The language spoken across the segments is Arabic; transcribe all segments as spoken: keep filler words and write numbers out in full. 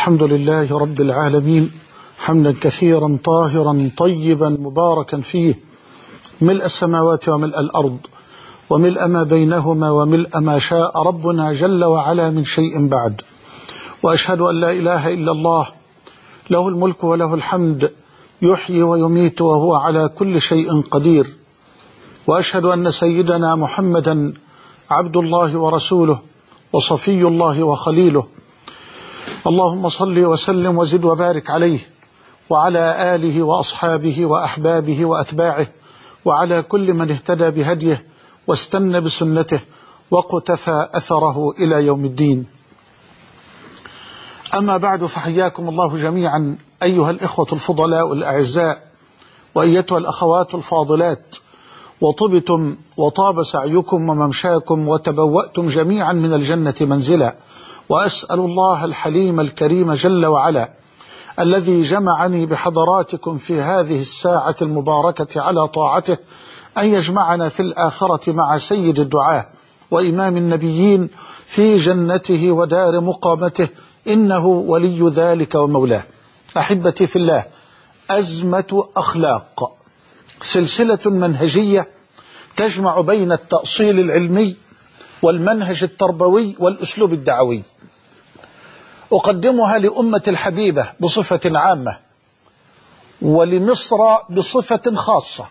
الحمد لله رب العالمين، حمدا كثيرا طاهرا طيبا مباركا فيه، ملء السماوات وملء الأرض وملء ما بينهما وملء ما شاء ربنا جل وعلا من شيء بعد. وأشهد أن لا إله إلا الله، له الملك وله الحمد، يحيي ويميت وهو على كل شيء قدير. وأشهد أن سيدنا محمدا عبد الله ورسوله وصفي الله وخليله، اللهم صل وسلم وزد وبارك عليه وعلى آله وأصحابه وأحبابه وأتباعه وعلى كل من اهتدى بهديه واستنى بسنته وقتفى أثره إلى يوم الدين. أما بعد، فحياكم الله جميعا أيها الإخوة الفضلاء الأعزاء وأيتها الأخوات الفاضلات، وطبتم وطاب سعيكم وممشاكم وتبوأتم جميعا من الجنة منزلا. وأسأل الله الحليم الكريم جل وعلا الذي جمعني بحضراتكم في هذه الساعة المباركة على طاعته أن يجمعنا في الآخرة مع سيد الدعاة وإمام النبيين في جنته ودار مقامته، إنه ولي ذلك ومولاه. أحبتي في الله، أزمة أخلاق، سلسلة منهجية تجمع بين التأصيل العلمي والمنهج التربوي والأسلوب الدعوي، أقدمها لأمة الحبيبة بصفة عامة ولمصر بصفة خاصة،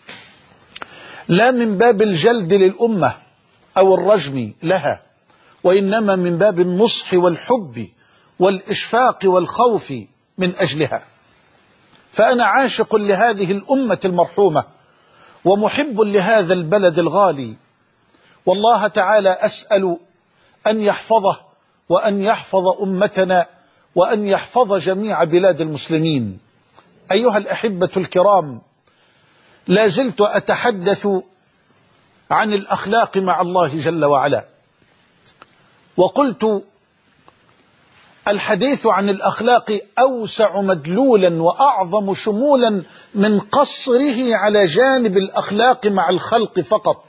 لا من باب الجلد للأمة أو الرجم لها، وإنما من باب النصح والحب والإشفاق والخوف من أجلها. فأنا عاشق لهذه الأمة المرحومة ومحب لهذا البلد الغالي، والله تعالى أسأل أن يحفظه وأن يحفظ أمتنا وأن يحفظ جميع بلاد المسلمين. أيها الأحبة الكرام، لا زلت أتحدث عن الأخلاق مع الله جل وعلا، وقلت الحديث عن الأخلاق أوسع مدلولا وأعظم شمولا من قصره على جانب الأخلاق مع الخلق فقط.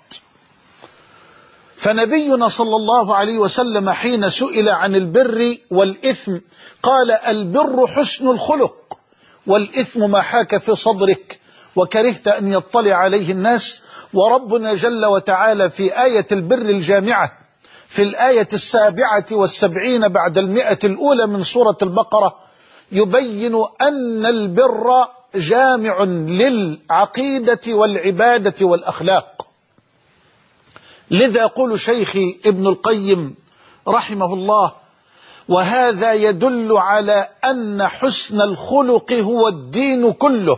فنبينا صلى الله عليه وسلم حين سئل عن البر والإثم قال: البر حسن الخلق، والإثم ما حاك في صدرك وكرهت أن يطلع عليه الناس. وربنا جل وتعالى في آية البر الجامعة في الآية السابعة والسبعين بعد المئة الأولى من سورة البقرة يبين أن البر جامع للعقيدة والعبادة والأخلاق. لذا يقول شيخي ابن القيم رحمه الله: وهذا يدل على أن حسن الخلق هو الدين كله،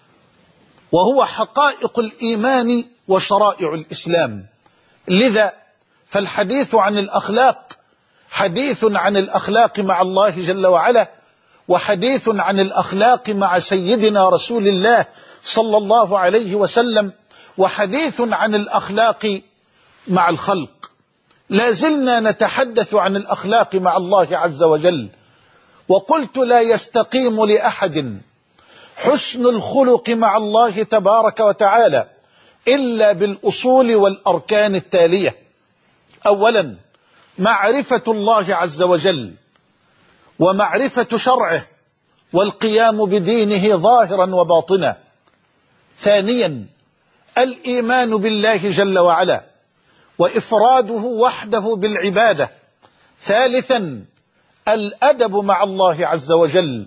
وهو حقائق الإيمان وشرائع الإسلام. لذا فالحديث عن الأخلاق حديث عن الأخلاق مع الله جل وعلا، وحديث عن الأخلاق مع سيدنا رسول الله صلى الله عليه وسلم، وحديث عن الأخلاق مع الخلق. لا زلنا نتحدث عن الأخلاق مع الله عز وجل، وقلت لا يستقيم لأحد حسن الخلق مع الله تبارك وتعالى إلا بالأصول والأركان التالية: أولا، معرفة الله عز وجل ومعرفة شرعه والقيام بدينه ظاهرا وباطنا. ثانيا، الإيمان بالله جل وعلا وإفراده وحده بالعبادة. ثالثا، الأدب مع الله عز وجل.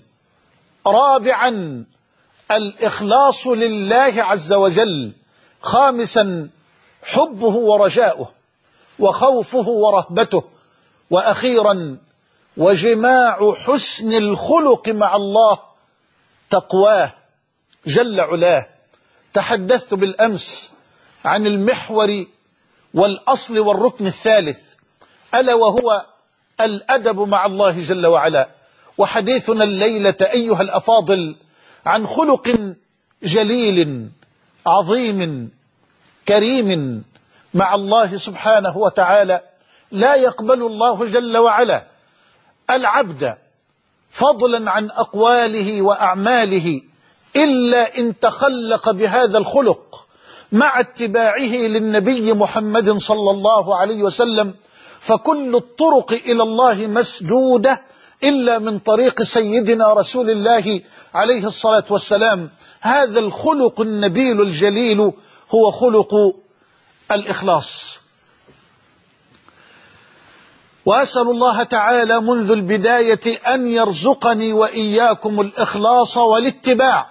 رابعا، الإخلاص لله عز وجل. خامسا، حبه ورجاؤه وخوفه ورهبته. وأخيرا، وجماع حسن الخلق مع الله تقواه جل علاه. تحدثت بالأمس عن المحور والأصل والركن الثالث، ألا وهو الأدب مع الله جل وعلا. وحديثنا الليلة أيها الأفاضل عن خلق جليل عظيم كريم مع الله سبحانه وتعالى. لا يقبل الله جل وعلا العبد فضلا عن أقواله وأعماله إلا إن تخلق بهذا الخلق مع اتباعه للنبي محمد صلى الله عليه وسلم. فكل الطرق إلى الله مسدودة إلا من طريق سيدنا رسول الله عليه الصلاة والسلام. هذا الخلق النبيل الجليل هو خلق الإخلاص. وأسأل الله تعالى منذ البداية أن يرزقني وإياكم الإخلاص والاتباع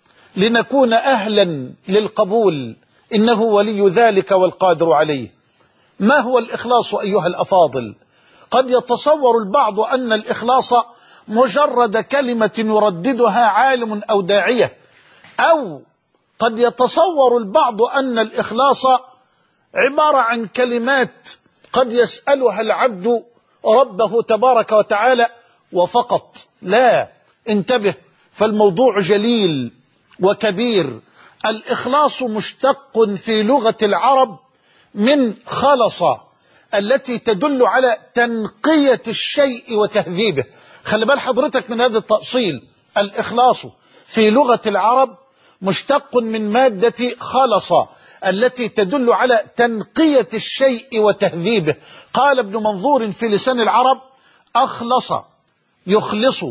لنكون أهلا للقبول، إنه ولي ذلك والقادر عليه. ما هو الإخلاص أيها الأفاضل؟ قد يتصور البعض أن الإخلاص مجرد كلمة يرددها عالم أو داعية، أو قد يتصور البعض أن الإخلاص عبارة عن كلمات قد يسألها العبد ربه تبارك وتعالى وفقط. لا، انتبه، فالموضوع جليل وكبير. الإخلاص مشتق في لغة العرب من خلص، التي تدل على تنقية الشيء وتهذيبه. خلي بال حضرتك من هذا التأصيل. الإخلاص في لغة العرب مشتق من مادة خلص، التي تدل على تنقية الشيء وتهذيبه. قال ابن منظور في لسان العرب: أخلص يخلص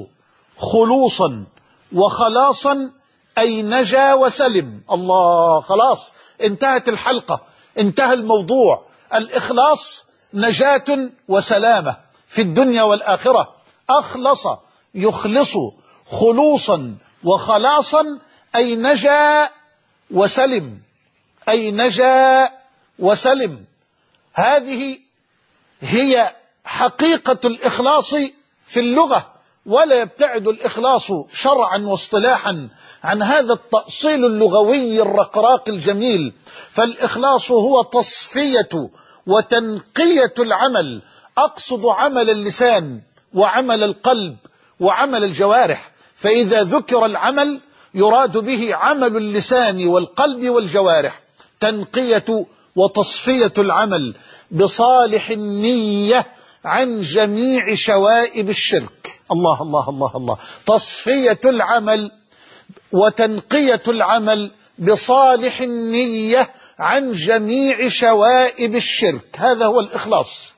خلوصا وخلاصا، أي نجا وسلم. الله، خلاص انتهت الحلقة، انتهى الموضوع. الإخلاص نجاة وسلامة في الدنيا والآخرة. أخلص يخلص خلوصا وخلاصا، أي نجا وسلم، أي نجا وسلم. هذه هي حقيقة الإخلاص في اللغة، ولا يبتعد الإخلاص شرعا واصطلاحا عن هذا التأصيل اللغوي الرقراق الجميل. فالإخلاص هو تصفية وتنقية العمل، أقصد عمل اللسان وعمل القلب وعمل الجوارح. فإذا ذكر العمل يراد به عمل اللسان والقلب والجوارح. تنقية وتصفية العمل بصالح النية عن جميع شوائب الشرك. الله الله الله الله. تصفية العمل وتنقية العمل بصالح النية عن جميع شوائب الشرك، هذا هو الإخلاص.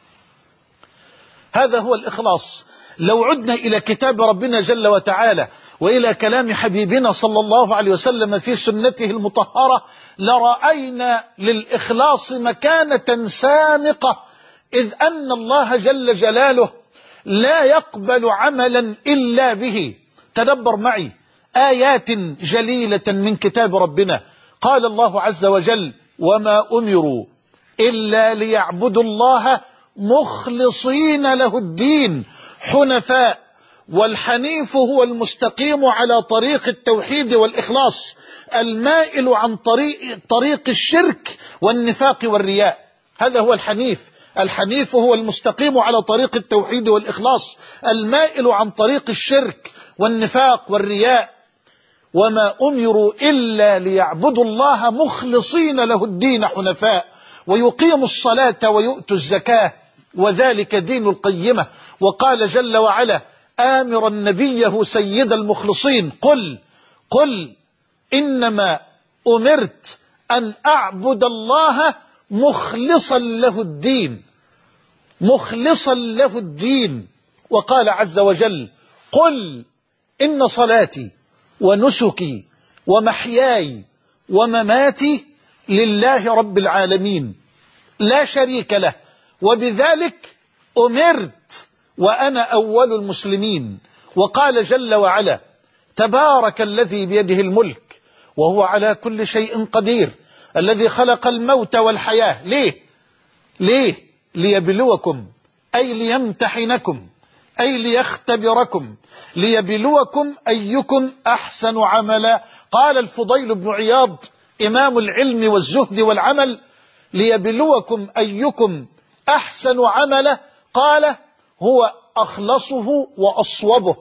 هذا هو الإخلاص. لو عدنا إلى كتاب ربنا جل وتعالى وإلى كلام حبيبنا صلى الله عليه وسلم في سنته المطهرة لرأينا للإخلاص مكانة سامقة، إذ أن الله جل جلاله لا يقبل عملا إلا به. تدبر معي آيات جليلة من كتاب ربنا. قال الله عز وجل: وما أمروا إلا ليعبدوا الله مخلصين له الدين حنفاء. والحنيف هو المستقيم على طريق التوحيد والإخلاص، المائل عن طريق, طريق الشرك والنفاق والرياء. هذا هو الحنيف. الحنيف هو المستقيم على طريق التوحيد والإخلاص، المائل عن طريق الشرك والنفاق والرياء. وما أمروا إلا ليعبدوا الله مخلصين له الدين حنفاء ويقيموا الصلاة ويؤتوا الزكاة وذلك دين القيمة. وقال جل وعلا آمرا نبيه سيد المخلصين: قل قل إنما أمرت أن أعبد الله مخلصا له الدين، مخلصا له الدين. وقال عز وجل: قل إن صلاتي ونسكي ومحياي ومماتي لله رب العالمين لا شريك له وبذلك أمرت وأنا أول المسلمين. وقال جل وعلا: تبارك الذي بيده الملك وهو على كل شيء قدير الذي خلق الموت والحياة. ليه؟ ليه؟ ليبلوكم، أي ليمتحنكم، أي ليختبركم، ليبلوكم أيكم أحسن عملا. قال الفضيل بن عياض إمام العلم والزهد والعمل: ليبلوكم أيكم أحسن عملا، قال هو أخلصه وأصوبه.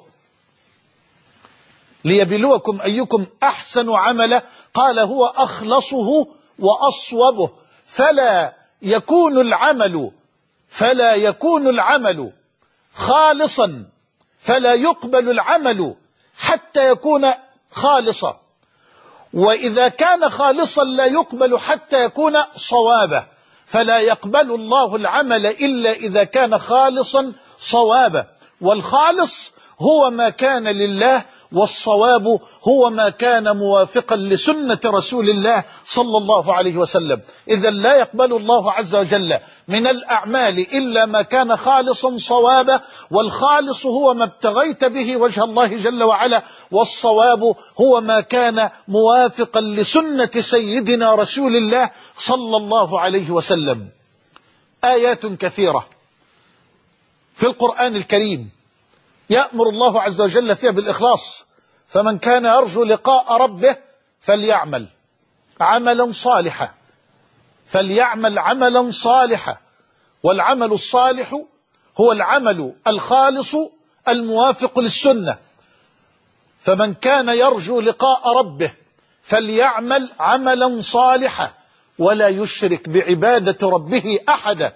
ليبلوكم أيكم أحسن عملا، قال هو أخلصه وأصوبه. فلا يكون العمل فلا يكون العمل خالصا، فلا يقبل العمل حتى يكون خالصا، وإذا كان خالصا لا يقبل حتى يكون صوابا. فلا يقبل الله العمل إلا إذا كان خالصا صوابا. والخالص هو ما كان لله، والصواب هو ما كان موافقا لسنة رسول الله صلى الله عليه وسلم. إذا لا يقبل الله عز وجل من الأعمال إلا ما كان خالصا صوابا، والخالص هو ما ابتغيت به وجه الله جل وعلا، والصواب هو ما كان موافقا لسنة سيدنا رسول الله صلى الله عليه وسلم. آيات كثيرة في القرآن الكريم يأمر الله عز وجل فيها بالإخلاص، فمن كان يرجو لقاء ربه فليعمل عملا صالحا، فليعمل عملا صالحا. والعمل الصالح هو العمل الخالص الموافق للسنة. فمن كان يرجو لقاء ربه فليعمل عملا صالحا ولا يشرك بعبادة ربه أحدا.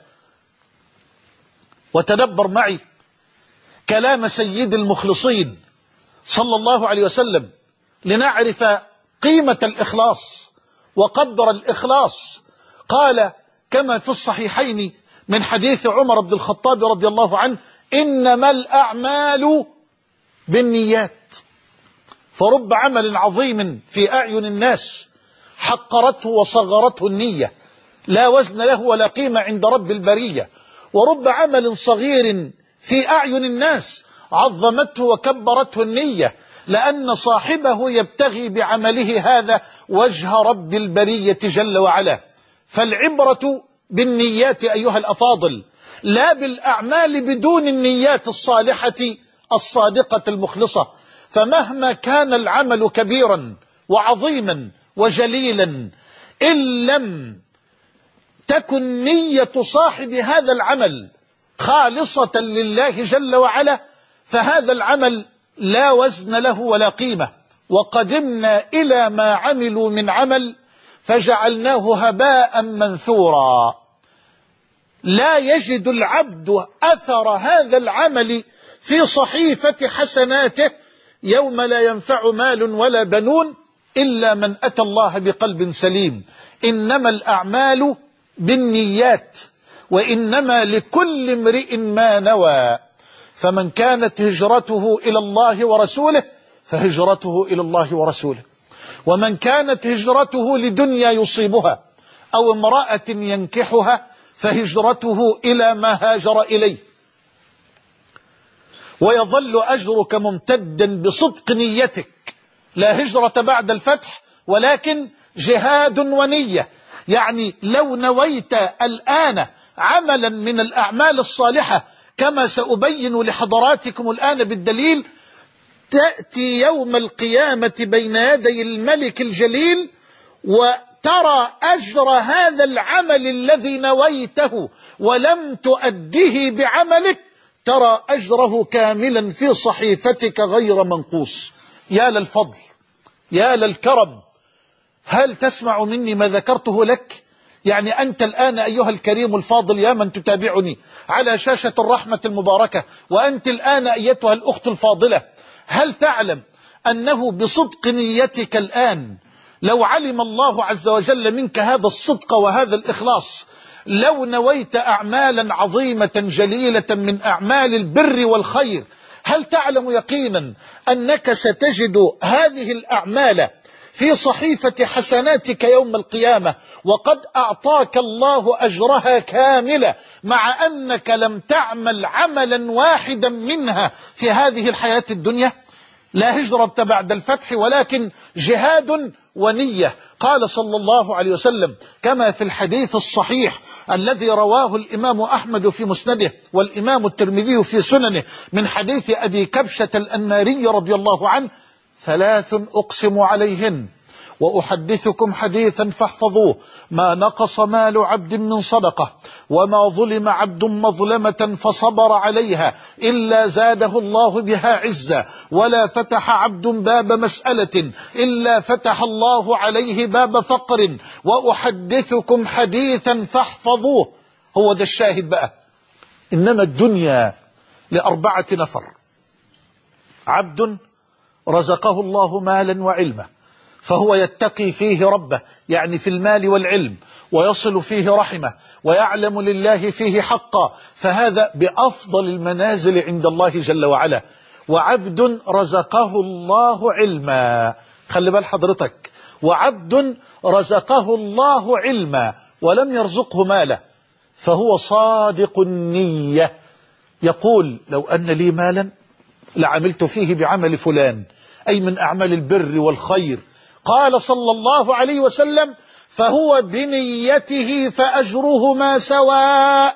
وتدبر معي كلام سيد المخلصين صلى الله عليه وسلم لنعرف قيمة الإخلاص وقدر الإخلاص. قال كما في الصحيحين من حديث عمر بن الخطاب رضي الله عنه: إنما الأعمال بالنيات. فرب عمل عظيم في أعين الناس حقرته وصغرته النية، لا وزن له ولا قيمة عند رب البرية. ورب عمل صغير في أعين الناس عظمته وكبرته النية، لأن صاحبه يبتغي بعمله هذا وجه رب البرية جل وعلا. فالعبرة بالنيات أيها الأفاضل، لا بالأعمال بدون النيات الصالحة الصادقة المخلصة. فمهما كان العمل كبيرا وعظيما وجليلا، إن لم تكن نية صاحب هذا العمل خالصة لله جل وعلا فهذا العمل لا وزن له ولا قيمة. وقدمنا إلى ما عملوا من عمل فجعلناه هباء منثورا. لا يجد العبد أثر هذا العمل في صحيفة حسناته يوم لا ينفع مال ولا بنون إلا من أتى الله بقلب سليم. إنما الأعمال بالنيات وإنما لكل امرئ ما نوى. فمن كانت هجرته إلى الله ورسوله فهجرته إلى الله ورسوله، ومن كانت هجرته لدنيا يصيبها أو امرأة ينكحها فهجرته إلى ما هاجر إليه. ويظل أجرك ممتدا بصدق نيتك. لا هجرة بعد الفتح ولكن جهاد ونية. يعني لو نويت الآن عملا من الأعمال الصالحة كما سأبين لحضراتكم الآن بالدليل، تأتي يوم القيامة بين يدي الملك الجليل وترى أجر هذا العمل الذي نويته ولم تؤديه بعملك، ترى أجره كاملا في صحيفتك غير منقوص. يا للفضل، يا للكرم. هل تسمع مني ما ذكرته لك؟ يعني أنت الآن أيها الكريم الفاضل يا من تتابعني على شاشة الرحمة المباركة، وأنت الآن أيتها الأخت الفاضلة، هل تعلم أنه بصدق نيتك الآن لو علم الله عز وجل منك هذا الصدق وهذا الإخلاص، لو نويت أعمالا عظيمة جليلة من أعمال البر والخير، هل تعلم يقينا أنك ستجد هذه الأعمال في صحيفة حسناتك يوم القيامة وقد أعطاك الله أجرها كاملة، مع أنك لم تعمل عملا واحدا منها في هذه الحياة الدنيا؟ لا هجرة بعد الفتح ولكن جهاد ونية. قال صلى الله عليه وسلم كما في الحديث الصحيح الذي رواه الإمام أحمد في مسنده والإمام الترمذي في سننه من حديث أبي كبشة الأنماري رضي الله عنه: ثلاث أقسم عليهن وأحدثكم حديثا فاحفظوه: ما نقص مال عبد من صدقة، وما ظلم عبد مظلمة فصبر عليها إلا زاده الله بها عزا، ولا فتح عبد باب مسألة إلا فتح الله عليه باب فقر، وأحدثكم حديثا فاحفظوه. هو ده الشاهد بقى. إنما الدنيا لأربعة نفر: عبد رزقه الله مالا وعلما فهو يتقي فيه ربه، يعني في المال والعلم، ويصل فيه رحمه، ويعلم لله فيه حقا، فهذا بأفضل المنازل عند الله جل وعلا. وعبد رزقه الله علما، خلي بال حضرتك، وعبد رزقه الله علما ولم يرزقه مالا، فهو صادق النية، يقول لو أن لي مالا لعملت فيه بعمل فلان، أي من أعمال البر والخير. قال صلى الله عليه وسلم فهو بنيته فأجرهما سواء.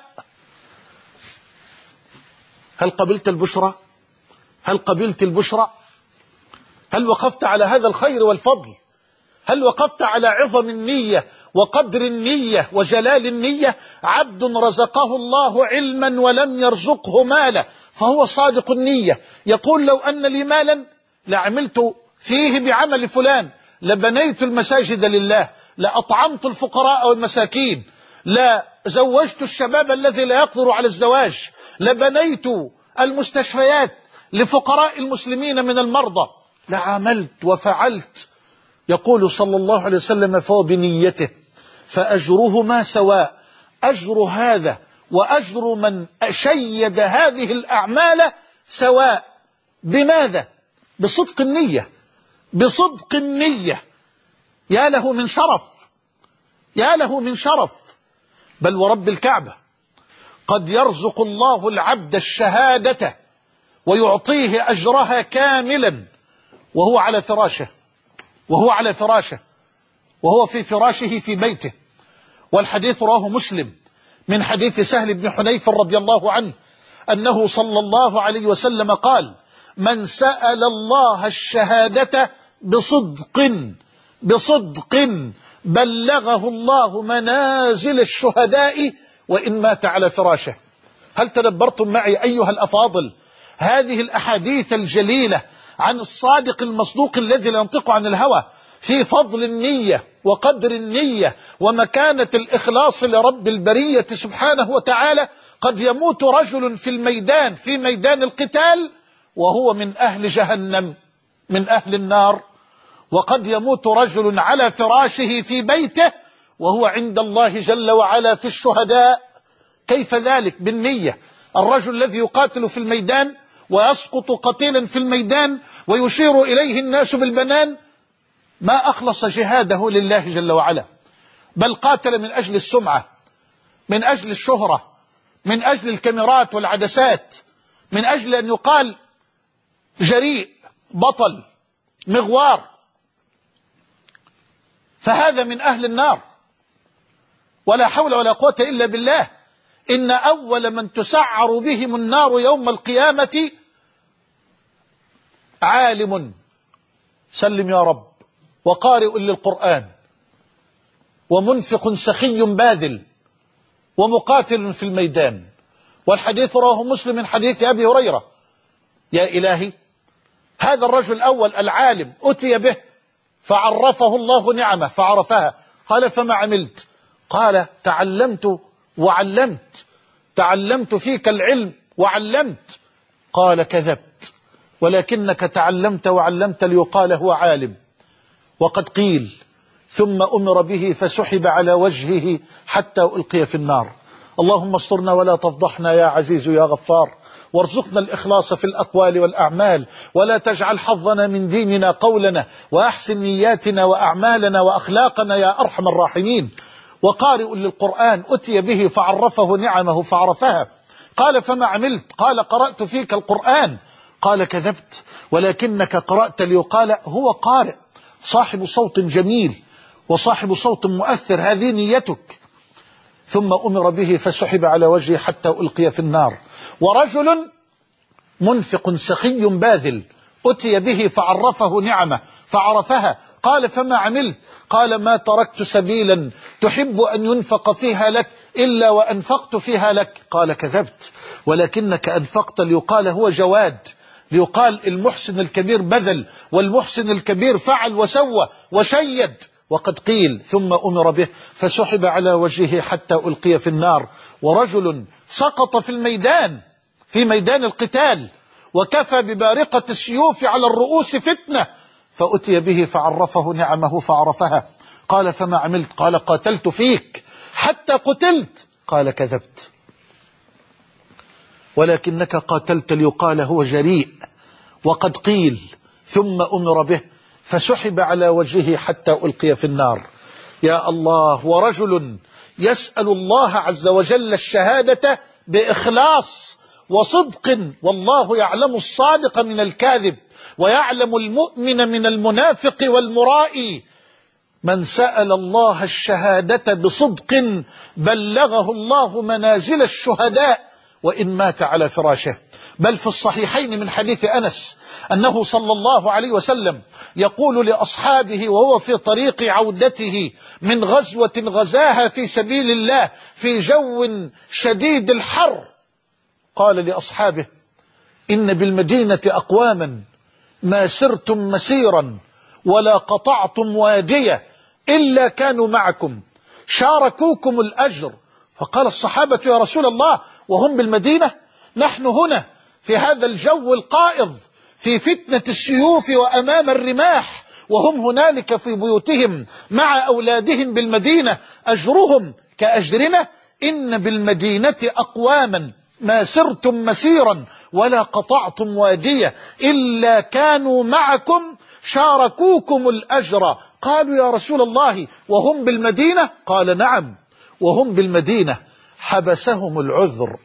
هل قبلت البشرى؟ هل قبلت البشرى؟ هل وقفت على هذا الخير والفضل؟ هل وقفت على عظم النية وقدر النية وجلال النية؟ عبد رزقه الله علما ولم يرزقه مالا فهو صادق النية، يقول لو أن لي مالا لعملت فيه بعمل فلان، لبنيت المساجد لله، لأطعمت الفقراء والمساكين، لزوجت الشباب الذي لا يقدر على الزواج، لبنيت المستشفيات لفقراء المسلمين من المرضى، لعملت وفعلت. يقول صلى الله عليه وسلم فهو بنيته فأجرهما سواء، أجر هذا وأجر من شيد هذه الأعمال سواء. بماذا؟ بصدق النية، بصدق النية. يا له من شرف، يا له من شرف. بل ورب الكعبة قد يرزق الله العبد الشهادة ويعطيه أجرها كاملا وهو على فراشه، وهو على فراشه وهو في فراشه في بيته. والحديث رواه مسلم من حديث سهل بن حنيف رضي الله عنه أنه صلى الله عليه وسلم قال من سأل الله الشهادة بصدق بصدق بلغه الله منازل الشهداء وإن مات على فراشه. هل تدبرتم معي أيها الأفاضل هذه الأحاديث الجليلة عن الصادق المصدوق الذي لا ينطق عن الهوى في فضل النية وقدر النية ومكانة الإخلاص لرب البرية سبحانه وتعالى؟ قد يموت رجل في الميدان في ميدان القتال وهو من أهل جهنم، من أهل النار، وقد يموت رجل على فراشه في بيته وهو عند الله جل وعلا في الشهداء. كيف ذلك؟ بالنية. الرجل الذي يقاتل في الميدان ويسقط قتيلا في الميدان ويشير إليه الناس بالبنان ما أخلص جهاده لله جل وعلا، بل قاتل من أجل السمعة، من أجل الشهرة، من أجل الكاميرات والعدسات، من أجل أن يقال جريء، بطل، مغوار. فهذا من أهل النار، ولا حول ولا قوة إلا بالله. إن أول من تسعر بهم النار يوم القيامة عالم، سلم يا رب، وقارئ للقرآن، ومنفق سخي باذل، ومقاتل في الميدان. والحديث رواه مسلم من حديث أبي هريرة. يا إلهي، هذا الرجل الأول العالم أتي به فعرفه الله نعمة فعرفها، قال فما عملت؟ قال تعلمت وعلمت، تعلمت فيك العلم وعلمت. قال كذبت، ولكنك تعلمت وعلمت ليقال هو عالم. وقد قيل ثم أمر به فسحب على وجهه حتى ألقي في النار. اللهم استرنا ولا تفضحنا يا عزيز يا غفار، وارزقنا الإخلاص في الأقوال والأعمال، ولا تجعل حظنا من ديننا قولنا، وأحسن نياتنا وأعمالنا وأخلاقنا يا أرحم الراحمين. وقارئ للقرآن أتي به فعرفه نعمه فعرفها. قال فما عملت؟ قال قرأت فيك القرآن. قال كذبت، ولكنك قرأت ليقال هو قارئ، صاحب صوت جميل وصاحب صوت مؤثر، هذه نيتك. ثم أمر به فسحب على وجهه حتى ألقي في النار. ورجل منفق سخي باذل أتي به فعرفه نعمة فعرفها. قال فما عملت؟ قال ما تركت سبيلا تحب أن ينفق فيها لك إلا وأنفقت فيها لك. قال كذبت، ولكنك أنفقت ليقال هو جواد، ليقال المحسن الكبير بذل، والمحسن الكبير فعل وسوى وشيد. وقد قيل ثم أمر به فسحب على وجهه حتى ألقي في النار. ورجل سقط في الميدان في ميدان القتال وكفى ببارقة السيوف على الرؤوس فتنة، فأتي به فعرفه نعمه فعرفها. قال فما عملت؟ قال قاتلت فيك حتى قتلت. قال كذبت، ولكنك قاتلت ليقال هو جريء، وقد قيل. ثم أمر به فسحب على وجهه حتى ألقي في النار. يا الله، ورجل يسأل الله عز وجل الشهادة بإخلاص وصدق، والله يعلم الصادق من الكاذب ويعلم المؤمن من المنافق والمرائي. من سأل الله الشهادة بصدق بلغه الله منازل الشهداء وإن مات على فراشه. بل في الصحيحين من حديث أنس أنه صلى الله عليه وسلم يقول لأصحابه وهو في طريق عودته من غزوة غزاها في سبيل الله في جو شديد الحر، قال لأصحابه: إن بالمدينة أقواما ما سرتم مسيرا ولا قطعتم وادية إلا كانوا معكم شاركوكم الأجر. فقال الصحابة: يا رسول الله، وهم بالمدينة؟ نحن هنا في هذا الجو القائض في فتنة السيوف وأمام الرماح، وهم هنالك في بيوتهم مع أولادهم بالمدينة، أجرهم كأجرنا؟ إن بالمدينة أقواما ما سرتم مسيرا ولا قطعتم وادية إلا كانوا معكم شاركوكم الأجر. قالوا: يا رسول الله، وهم بالمدينة؟ قال: نعم، وهم بالمدينة. حبسهم العذر،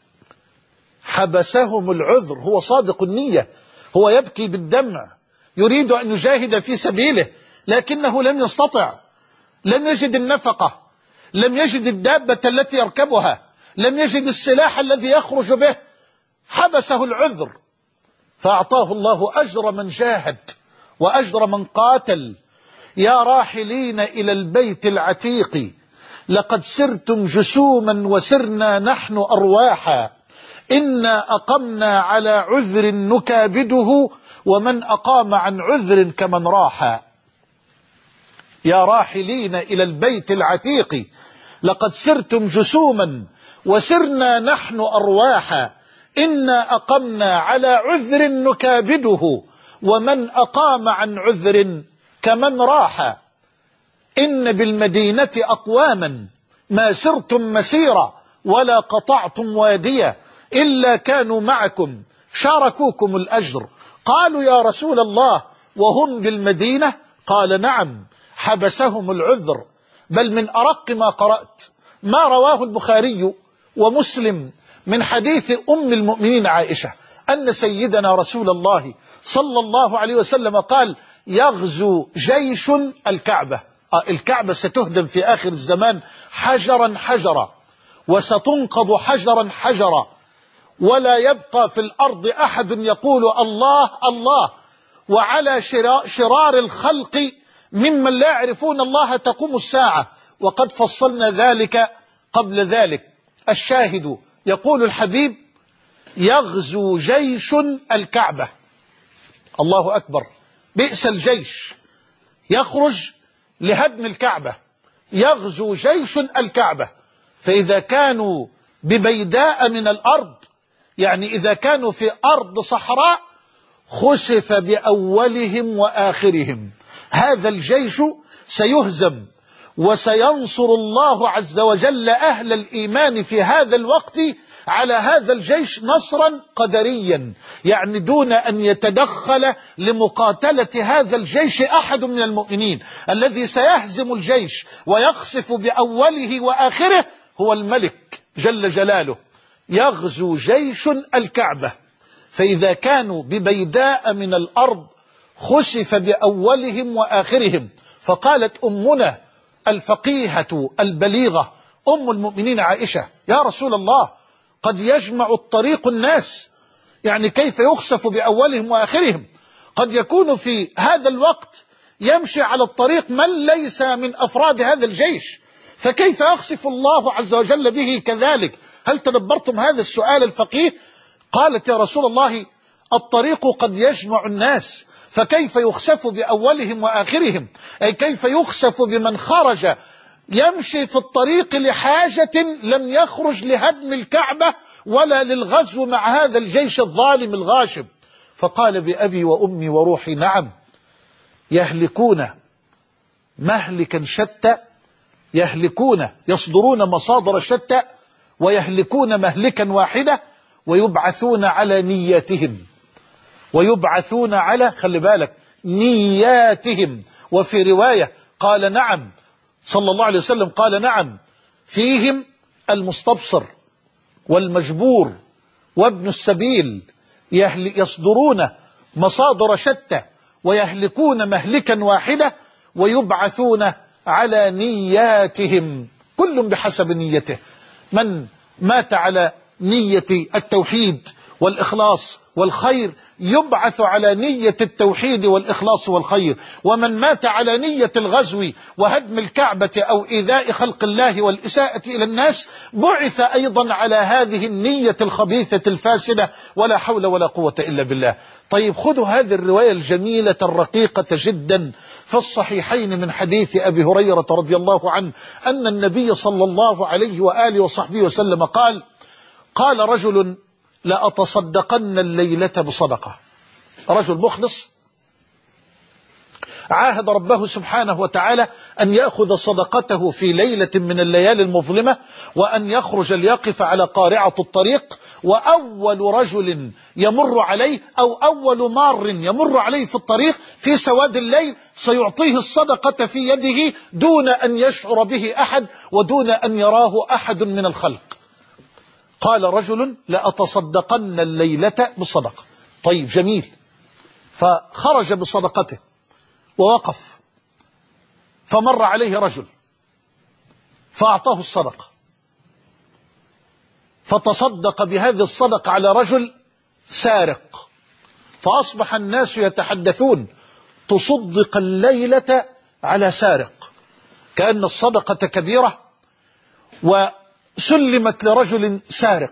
حبسهم العذر. هو صادق النية، هو يبكي بالدمع، يريد أن يجاهد في سبيله، لكنه لم يستطع، لم يجد النفقة، لم يجد الدابة التي يركبها، لم يجد السلاح الذي يخرج به، حبسه العذر، فأعطاه الله أجر من جاهد وأجر من قاتل. يا راحلين إلى البيت العتيق لقد سرتم جسوما وسرنا نحن أرواحا، إنا أقمنا على عذر نكابده ومن أقام عن عذر كمن راحا. يا راحلين إلى البيت العتيق لقد سرتم جسوما وسرنا نحن أرواحا، إنا أقمنا على عذر نكابده ومن أقام عن عذر كمن راحا. إن بالمدينة أقواما ما سرتم مسيرا ولا قطعتم واديا إلا كانوا معكم شاركوكم الأجر. قالوا: يا رسول الله، وهم بالمدينة؟ قال: نعم، حبسهم العذر. بل من أرق ما قرأت ما رواه البخاري ومسلم من حديث أم المؤمنين عائشة أن سيدنا رسول الله صلى الله عليه وسلم قال: يغزو جيش الكعبة. آه الكعبة ستهدم في آخر الزمان حجرا حجرا، وستنقض حجرا حجرا، ولا يبقى في الأرض أحد يقول الله الله، وعلى شرار الخلق ممن لا يعرفون الله تقوم الساعة، وقد فصلنا ذلك قبل ذلك. الشاهد يقول الحبيب: يغزو جيش الكعبة. الله أكبر، بئس الجيش يخرج لهدم الكعبة. يغزو جيش الكعبة. فإذا كانوا ببيداء من الأرض، يعني إذا كانوا في أرض صحراء، خسف بأولهم وآخرهم. هذا الجيش سيهزم، وسينصر الله عز وجل أهل الإيمان في هذا الوقت على هذا الجيش نصرا قدريا، يعني دون أن يتدخل لمقاتلة هذا الجيش أحد من المؤمنين. الذي سيهزم الجيش ويخسف بأوله وآخره هو الملك جل جلاله. يغزو جيش الكعبة. فإذا كانوا ببيداء من الأرض خسف بأولهم وآخرهم. فقالت أمنا الفقيهة البليغة أم المؤمنين عائشة: يا رسول الله، قد يجمع الطريق الناس، يعني كيف يخسف بأولهم وآخرهم؟ قد يكون في هذا الوقت يمشي على الطريق من ليس من أفراد هذا الجيش، فكيف يخسف الله عز وجل به كذلك؟ هل تدبرتم هذا السؤال الفقيه؟ قالت: يا رسول الله، الطريق قد يجمع الناس، فكيف يخسف بأولهم وآخرهم؟ أي كيف يخسف بمن خرج يمشي في الطريق لحاجة لم يخرج لهدم الكعبة ولا للغزو مع هذا الجيش الظالم الغاشم؟ فقال: بأبي وأمي وروحي نعم. يهلكون مهلكا شتى، يهلكون يصدرون مصادر شتى ويهلكون مهلكا واحدة، ويبعثون على نياتهم، ويبعثون على، خلي بالك، نياتهم. وفي رواية قال نعم صلى الله عليه وسلم، قال نعم، فيهم المستبصر والمجبور وابن السبيل يصدرون مصادر شتى ويهلكون مهلكا واحدة ويبعثون على نياتهم، كل بحسب نيته. من مات على نية التوحيد والإخلاص والخير يبعث على نية التوحيد والإخلاص والخير، ومن مات على نية الغزو وهدم الكعبة أو إيذاء خلق الله والإساءة إلى الناس بعث أيضا على هذه النية الخبيثة الفاسدة، ولا حول ولا قوة إلا بالله. طيب خذوا هذه الرواية الجميلة الرقيقة جدا في الصحيحين من حديث أبي هريرة رضي الله عنه أن النبي صلى الله عليه وآله وصحبه وسلم قال: قال رجل: لأتصدقن الليلة بصدقة. رجل مخلص عاهد ربه سبحانه وتعالى أن يأخذ صدقته في ليلة من الليالي المظلمة، وأن يخرج ليقف على قارعة الطريق، وأول رجل يمر عليه أو أول مار يمر عليه في الطريق في سواد الليل سيعطيه الصدقة في يده دون أن يشعر به أحد ودون أن يراه أحد من الخلق. قال رجل: لأتصدقن الليلة بصدقة. طيب جميل. فخرج بصدقته ووقف، فمر عليه رجل فأعطاه الصدقة، فتصدق بهذه الصدقة على رجل سارق، فأصبح الناس يتحدثون: تصدق الليلة على سارق، كأن الصدقة كبيرة وسلمت لرجل سارق،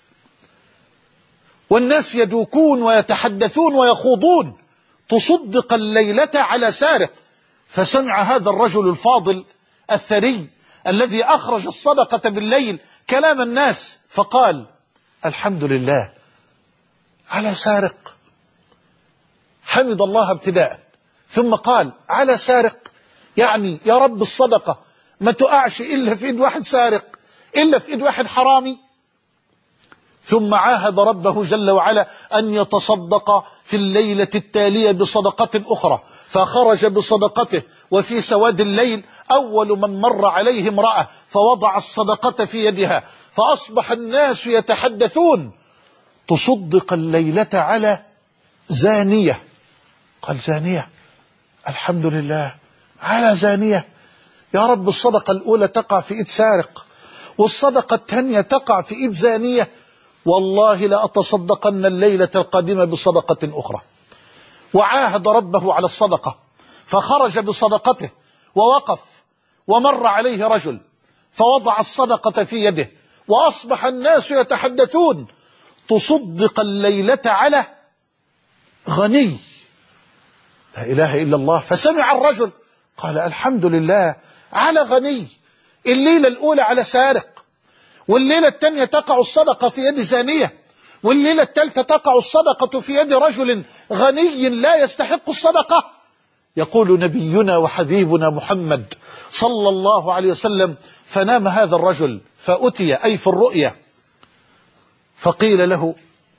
والناس يدوكون ويتحدثون ويخوضون: تصدق الليلة على سارق. فسمع هذا الرجل الفاضل الثري الذي أخرج الصدقة بالليل كلام الناس، فقال: الحمد لله على سارق. حمد الله ابتداء، ثم قال: على سارق، يعني يا رب الصدقة ما تقعش إلا في إيد واحد سارق، إلا في إيد واحد حرامي. ثم عاهد ربه جل وعلا أن يتصدق في الليلة التالية بصدقة أخرى، فخرج بصدقته، وفي سواد الليل أول من مر عليه امرأة فوضع الصدقة في يدها، فأصبح الناس يتحدثون: تصدق الليلة على زانية. قال: زانية؟ الحمد لله على زانية. يا رب الصدقة الأولى تقع في إيد سارق، والصدقة الثانية تقع في إيد زانية، والله لأتصدقن الليلة القادمة بصدقة أخرى. وعاهد ربه على الصدقة، فخرج بصدقته ووقف، ومر عليه رجل فوضع الصدقة في يده، وأصبح الناس يتحدثون: تصدق الليلة على غني. لا إله إلا الله. فسمع الرجل قال: الحمد لله على غني. الليلة الأولى على سارق، والليلة الثانية تقع الصدقة في يد زانية، والليلة الثالثة تقع الصدقة في يد رجل غني لا يستحق الصدقة. يقول نبينا وحبيبنا محمد صلى الله عليه وسلم: فنام هذا الرجل فأتي، أي في الرؤيا، فقيل له: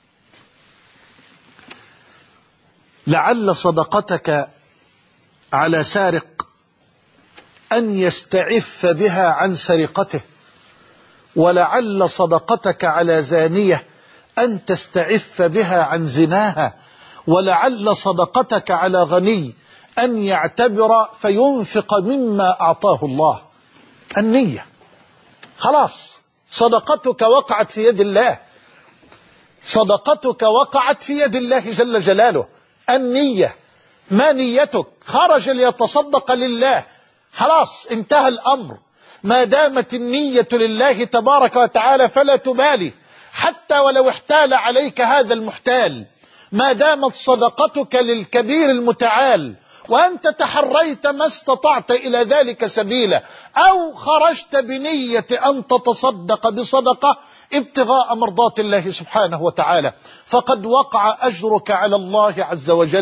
لعل صدقتك على سارق أن يستعف بها عن سرقته، ولعل صدقتك على زانية أن تستعف بها عن زناها، ولعل صدقتك على غني أن يعتبر فينفق مما أعطاه الله. النية. خلاص، صدقتك وقعت في يد الله، صدقتك وقعت في يد الله جل جلاله. النية. ما نيتك؟ خرج ليتصدق لله، خلاص انتهى الأمر. ما دامت النية لله تبارك وتعالى فلا تبالي، حتى ولو احتال عليك هذا المحتال. ما دامت صدقتك للكبير المتعال، وأنت تحريت ما استطعت إلى ذلك سبيلا، أو خرجت بنية أن تتصدق بصدقة ابتغاء مرضات الله سبحانه وتعالى، فقد وقع أجرك على الله عز وجل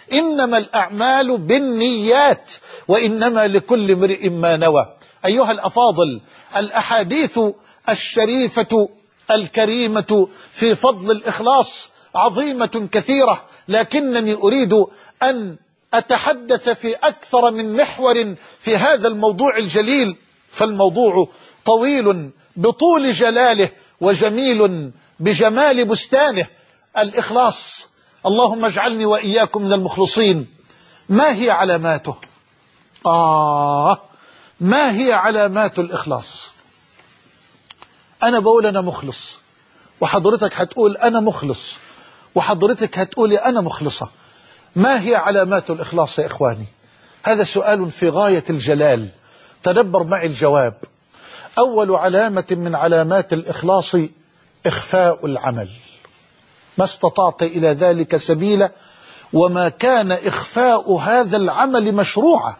إنما الأعمال بالنيات وإنما لكل امرئ ما نوى. أيها الأفاضل، الأحاديث الشريفة الكريمة في فضل الإخلاص عظيمة كثيرة، لكنني أريد أن أتحدث في أكثر من محور في هذا الموضوع الجليل، فالموضوع طويل بطول جلاله وجميل بجمال بستانه. الإخلاص، اللهم اجعلني وإياكم من المخلصين. ما هي علاماته؟ آه ما هي علامات الإخلاص؟ أنا بقول أنا مخلص، وحضرتك هتقول أنا مخلص، وحضرتك هتقولي أنا مخلصة. ما هي علامات الإخلاص يا إخواني؟ هذا سؤال في غاية الجلال، تدبر معي الجواب. أول علامة من علامات الإخلاص إخفاء العمل، ما استطعت إلى ذلك سبيلا، وما كان إخفاء هذا العمل مشروعا.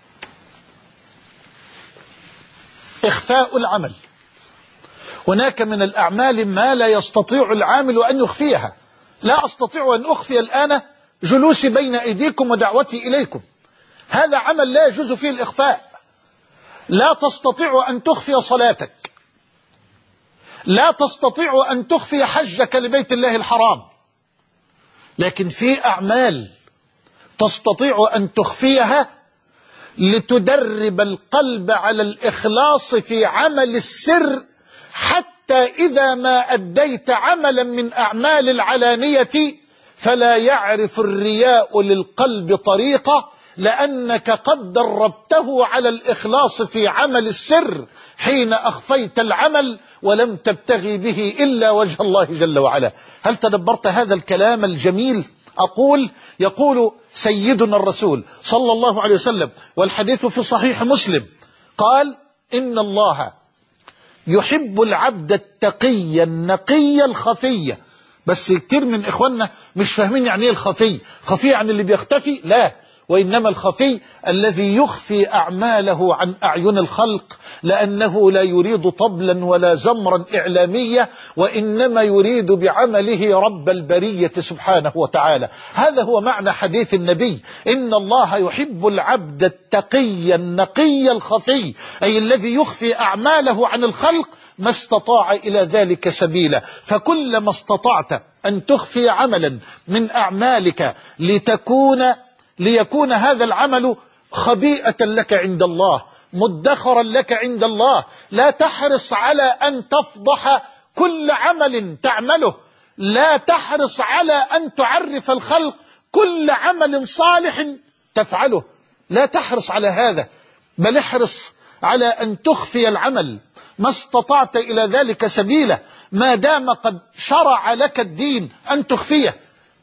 إخفاء العمل، هناك من الأعمال ما لا يستطيع العامل أن يخفيها. لا أستطيع أن أخفي الآن جلوسي بين أيديكم ودعوتي إليكم، هذا عمل لا يجوز فيه الإخفاء. لا تستطيع أن تخفي صلاتك، لا تستطيع أن تخفي حجك لبيت الله الحرام، لكن في أعمال تستطيع أن تخفيها لتدرب القلب على الإخلاص في عمل السر، حتى إذا ما أديت عملا من أعمال العلانية فلا يعرف الرياء للقلب طريقة، لأنك قد دربته على الإخلاص في عمل السر حين أخفيت العمل ولم تبتغي به إلا وجه الله جل وعلا. هل تدبرت هذا الكلام الجميل؟ أقول يقول سيدنا الرسول صلى الله عليه وسلم، والحديث في صحيح مسلم، قال: إن الله يحب العبد التقي النقي الخفي. بس كتير من إخواننا مش فاهمين يعني إيه الخفي. خفي يعني اللي بيختفي؟ لا، وإنما الخفي الذي يخفي أعماله عن أعين الخلق، لأنه لا يريد طبلا ولا زمرا إعلامية، وإنما يريد بعمله رب البرية سبحانه وتعالى. هذا هو معنى حديث النبي: إن الله يحب العبد التقي النقي الخفي، أي الذي يخفي أعماله عن الخلق ما استطاع إلى ذلك سبيلا. فكلما استطعت أن تخفي عملا من أعمالك لتكون ليكون هذا العمل خبيئة لك عند الله، مدخرا لك عند الله، لا تحرص على أن تفضح كل عمل تعمله، لا تحرص على أن تعرف الخلق كل عمل صالح تفعله، لا تحرص على هذا، بل احرص على أن تخفي العمل ما استطعت إلى ذلك سبيلا، ما دام قد شرع لك الدين أن تخفيه.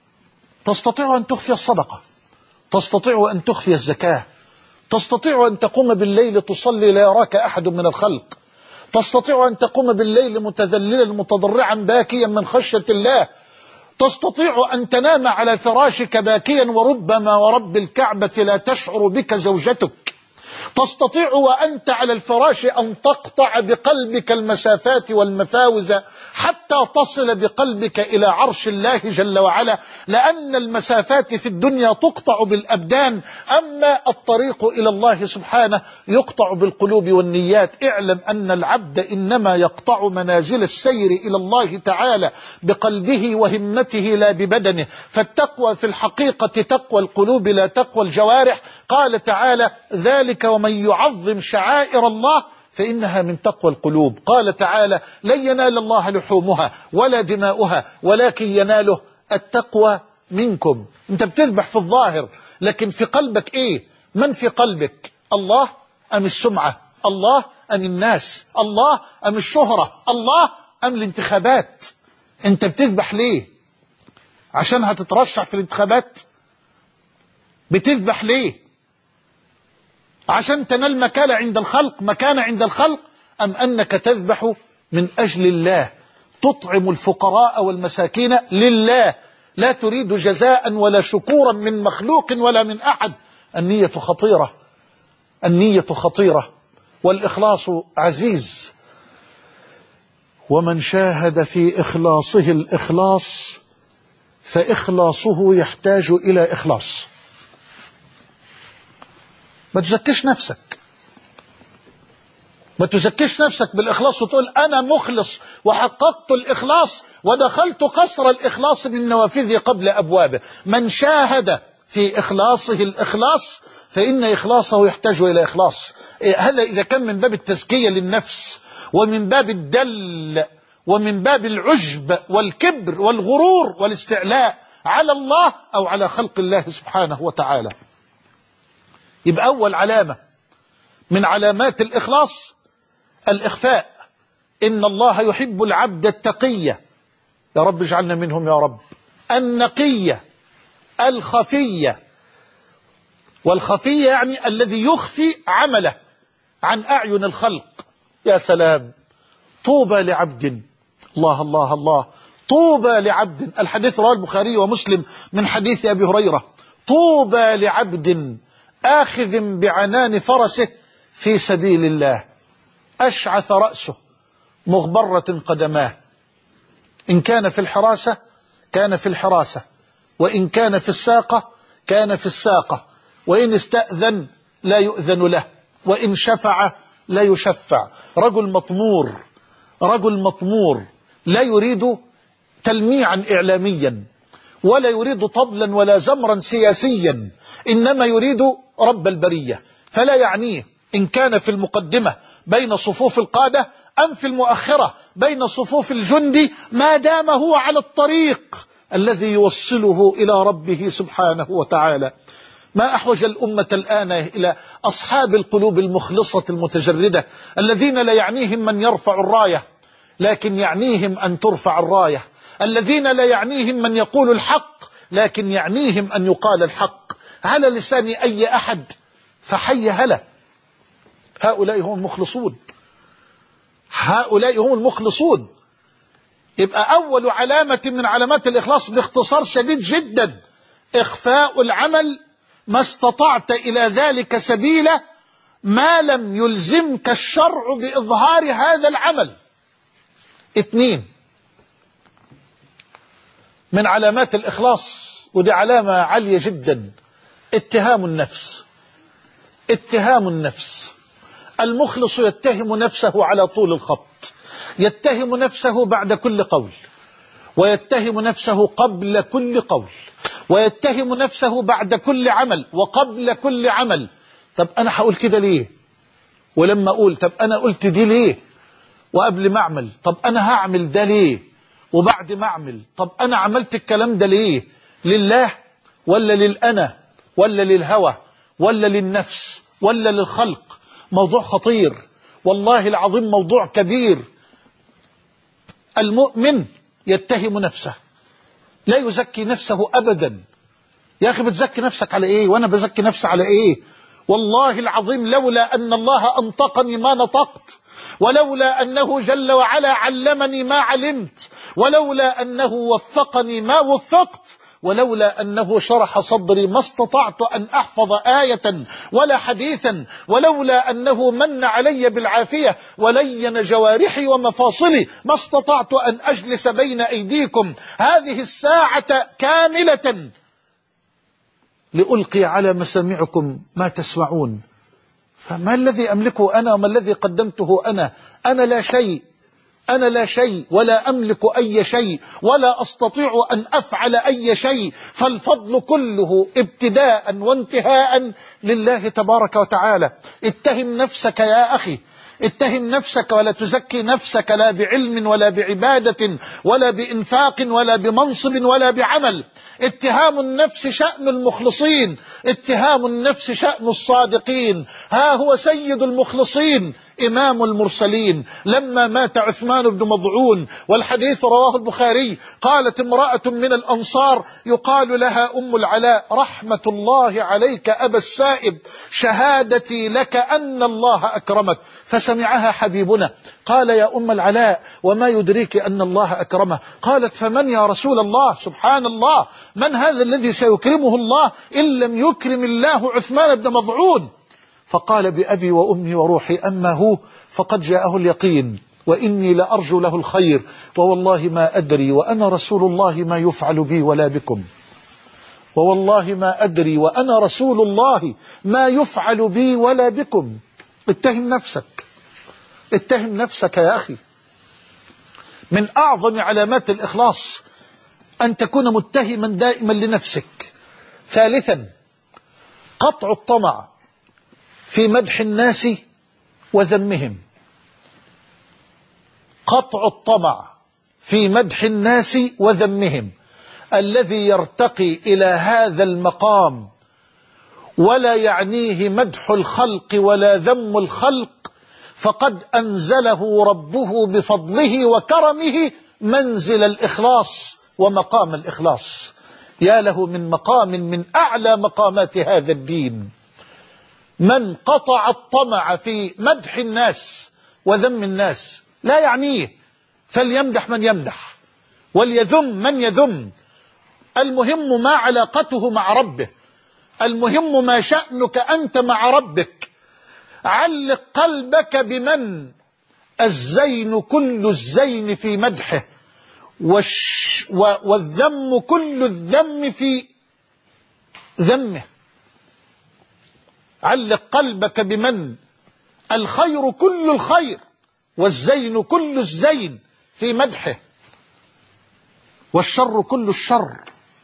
تستطيع أن تخفي الصدقة، تستطيع أن تخفي الزكاة، تستطيع أن تقوم بالليل تصلي لا يراك أحد من الخلق، تستطيع أن تقوم بالليل متذللا متضرعا باكيا من خشية الله، تستطيع أن تنام على فراشك باكيا وربما ورب الكعبة لا تشعر بك زوجتك، تستطيع وأنت على الفراش أن تقطع بقلبك المسافات والمفاوز حتى تصل بقلبك إلى عرش الله جل وعلا، لأن المسافات في الدنيا تقطع بالأبدان، أما الطريق إلى الله سبحانه يقطع بالقلوب والنيات. اعلم أن العبد إنما يقطع منازل السير إلى الله تعالى بقلبه وهمته لا ببدنه، فالتقوى في الحقيقة تقوى القلوب لا تقوى الجوارح. قال تعالى: ذلك ومن يعظم شعائر الله فإنها من تقوى القلوب. قال تعالى: لن ينال الله لحومها ولا دماؤها ولكن يناله التقوى منكم. انت بتذبح في الظاهر، لكن في قلبك ايه؟ من في قلبك؟ الله أم السمعة؟ الله أم الناس؟ الله أم الشهرة؟ الله أم الانتخابات؟ انت بتذبح ليه؟ عشان هتترشح في الانتخابات؟ بتذبح ليه؟ عشان تنال مكانة عند الخلق مكانة عند الخلق، أم أنك تذبح من أجل الله، تطعم الفقراء والمساكين لله، لا تريد جزاء ولا شكورا من مخلوق ولا من أحد. النية خطيرة، النية خطيرة، والإخلاص عزيز. ومن شاهد في إخلاصه الإخلاص فإخلاصه يحتاج إلى إخلاص. ما تزكيش نفسك، ما تزكيش نفسك بالإخلاص وتقول أنا مخلص وحققت الإخلاص ودخلت قصر الإخلاص من نوافذه قبل أبوابه. من شاهد في إخلاصه الإخلاص فإن إخلاصه يحتاج إلى إخلاص. هذا إذا كان من باب التزكية للنفس ومن باب الدل ومن باب العجب والكبر والغرور والاستعلاء على الله أو على خلق الله سبحانه وتعالى. يبقى أول علامة من علامات الإخلاص الإخفاء. إن الله يحب العبد التقية، يا رب اجعلنا منهم يا رب، النقية الخفية. والخفية يعني الذي يخفي عمله عن أعين الخلق. يا سلام، طوبى لعبد، الله الله الله، طوبى لعبد. الحديث رواه البخاري ومسلم من حديث أبي هريرة: طوبى لعبد آخذ بعنان فرسه في سبيل الله، أشعث رأسه مغبرة قدماه. إن كان في الحراسة كان في الحراسة، وإن كان في الساقة كان في الساقة، وإن استأذن لا يؤذن له، وإن شفع لا يشفع. رجل مطمور، رجل مطمور لا يريد تلميعا إعلاميا، ولا يريد طبلا ولا زمرا سياسيا، إنما يريد رب البرية. فلا يعنيه إن كان في المقدمة بين صفوف القادة أم في المؤخرة بين صفوف الجند، ما دام هو على الطريق الذي يوصله إلى ربه سبحانه وتعالى. ما أحوج الأمة الآن إلى أصحاب القلوب المخلصة المتجردة، الذين لا يعنيهم من يرفع الراية لكن يعنيهم أن ترفع الراية، الذين لا يعنيهم من يقول الحق لكن يعنيهم أن يقال الحق على لسان أي أحد، فحي هلا. هؤلاء هم المخلصون، هؤلاء هم المخلصون. يبقى أول علامة من علامات الإخلاص باختصار شديد جدا إخفاء العمل ما استطعت إلى ذلك سبيلا، ما لم يلزمك الشرع بإظهار هذا العمل. اثنين من علامات الإخلاص، ودي علامة عالية جدا، اتهام النفس. اتهام النفس. المخلص يتهم نفسه على طول الخط، يتهم نفسه بعد كل قول، ويتهم نفسه قبل كل قول، ويتهم نفسه بعد كل عمل وقبل كل عمل. طب أنا هقول كده ليه؟ ولما أقول طب أنا قلت دي ليه؟ وقبل ما أعمل طب أنا هعمل ده ليه؟ وبعد ما أعمل طب أنا عملت الكلام ده ليه؟ لله ولا للأنا ولا للهوى ولا للنفس ولا للخلق؟ موضوع خطير والله العظيم، موضوع كبير. المؤمن يتهم نفسه، لا يزكي نفسه أبدا. يا أخي بتزكي نفسك على إيه؟ وأنا بزكي نفسي على إيه؟ والله العظيم لولا أن الله أنطقني ما نطقت، ولولا أنه جل وعلا علمني ما علمت، ولولا أنه وفقني ما وفقت، ولولا أنه شرح صدري ما استطعت أن أحفظ آية ولا حديثا، ولولا أنه من علي بالعافية ولين جوارحي ومفاصلي ما استطعت أن أجلس بين أيديكم هذه الساعة كاملة لألقي على مسامعكم ما تسمعون. فما الذي أملكه أنا وما الذي قدمته أنا؟ أنا لا شيء، أنا لا شيء ولا أملك أي شيء ولا أستطيع أن أفعل أي شيء، فالفضل كله ابتداء وانتهاء لله تبارك وتعالى. اتهم نفسك يا أخي، اتهم نفسك، ولا تزكي نفسك لا بعلم ولا بعبادة ولا بإنفاق ولا بمنصب ولا بعمل. اتهام النفس شأن المخلصين، اتهام النفس شأن الصادقين. ها هو سيد المخلصين إمام المرسلين لما مات عثمان بن مضعون، والحديث رواه البخاري، قالت امرأة من الأنصار يقال لها أم العلاء: رحمة الله عليك أبا السائب، شهادتي لك أن الله أكرمك. فسمعها حبيبنا قال: يا أم العلاء وما يدريك أن الله أكرمه؟ قالت: فمن يا رسول الله؟ سبحان الله، من هذا الذي سيكرمه الله إن لم يكرم الله عثمان بن مضعون؟ فقال: بأبي وأمي وروحي، أما هو فقد جاءه اليقين وإني لأرجو له الخير، ووالله ما أدري وأنا رسول الله ما يفعل بي ولا بكم. ووالله ما أدري وأنا رسول الله ما يفعل بي ولا بكم. اتهم نفسك، اتهم نفسك يا أخي. من أعظم علامات الإخلاص أن تكون متهما دائما لنفسك. ثالثا قطع الطمع في مدح الناس وذمهم. قطع الطمع في مدح الناس وذمهم. الذي يرتقي إلى هذا المقام ولا يعنيه مدح الخلق ولا ذم الخلق فقد أنزله ربه بفضله وكرمه منزل الإخلاص ومقام الإخلاص. يا له من مقام من أعلى مقامات هذا الدين. من قطع الطمع في مدح الناس وذم الناس لا يعنيه، فليمدح من يمدح وليذم من يذم. المهم ما علاقته مع ربه، المهم ما شأنك أنت مع ربك. علق قلبك بمن الزين كل الزين في مدحه والش والذم كل الذم في ذمه. علق قلبك بمن الخير كل الخير والزين كل الزين في مدحه والشر كل الشر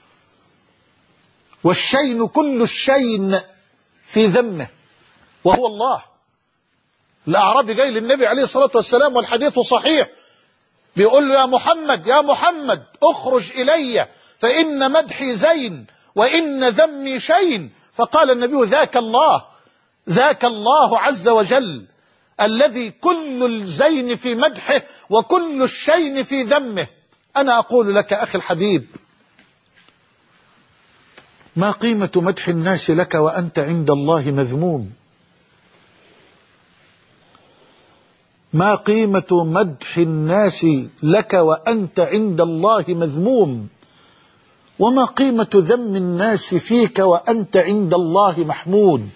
والشين كل الشين في ذمه، وهو الله. الأعرابي جاي للنبي عليه الصلاة والسلام والحديث صحيح، بيقول له يا محمد يا محمد اخرج إلي فإن مدحي زين وإن ذمي شين. فقال النبي ذاك الله، ذاك الله عز وجل الذي كل الزين في مدحه وكل الشين في ذمه. أنا أقول لك أخي الحبيب، ما قيمة مدح الناس لك وأنت عند الله مذموم؟ ما قيمة مدح الناس لك وأنت عند الله مذموم؟ وما قيمة ذم الناس فيك وأنت عند الله محمود؟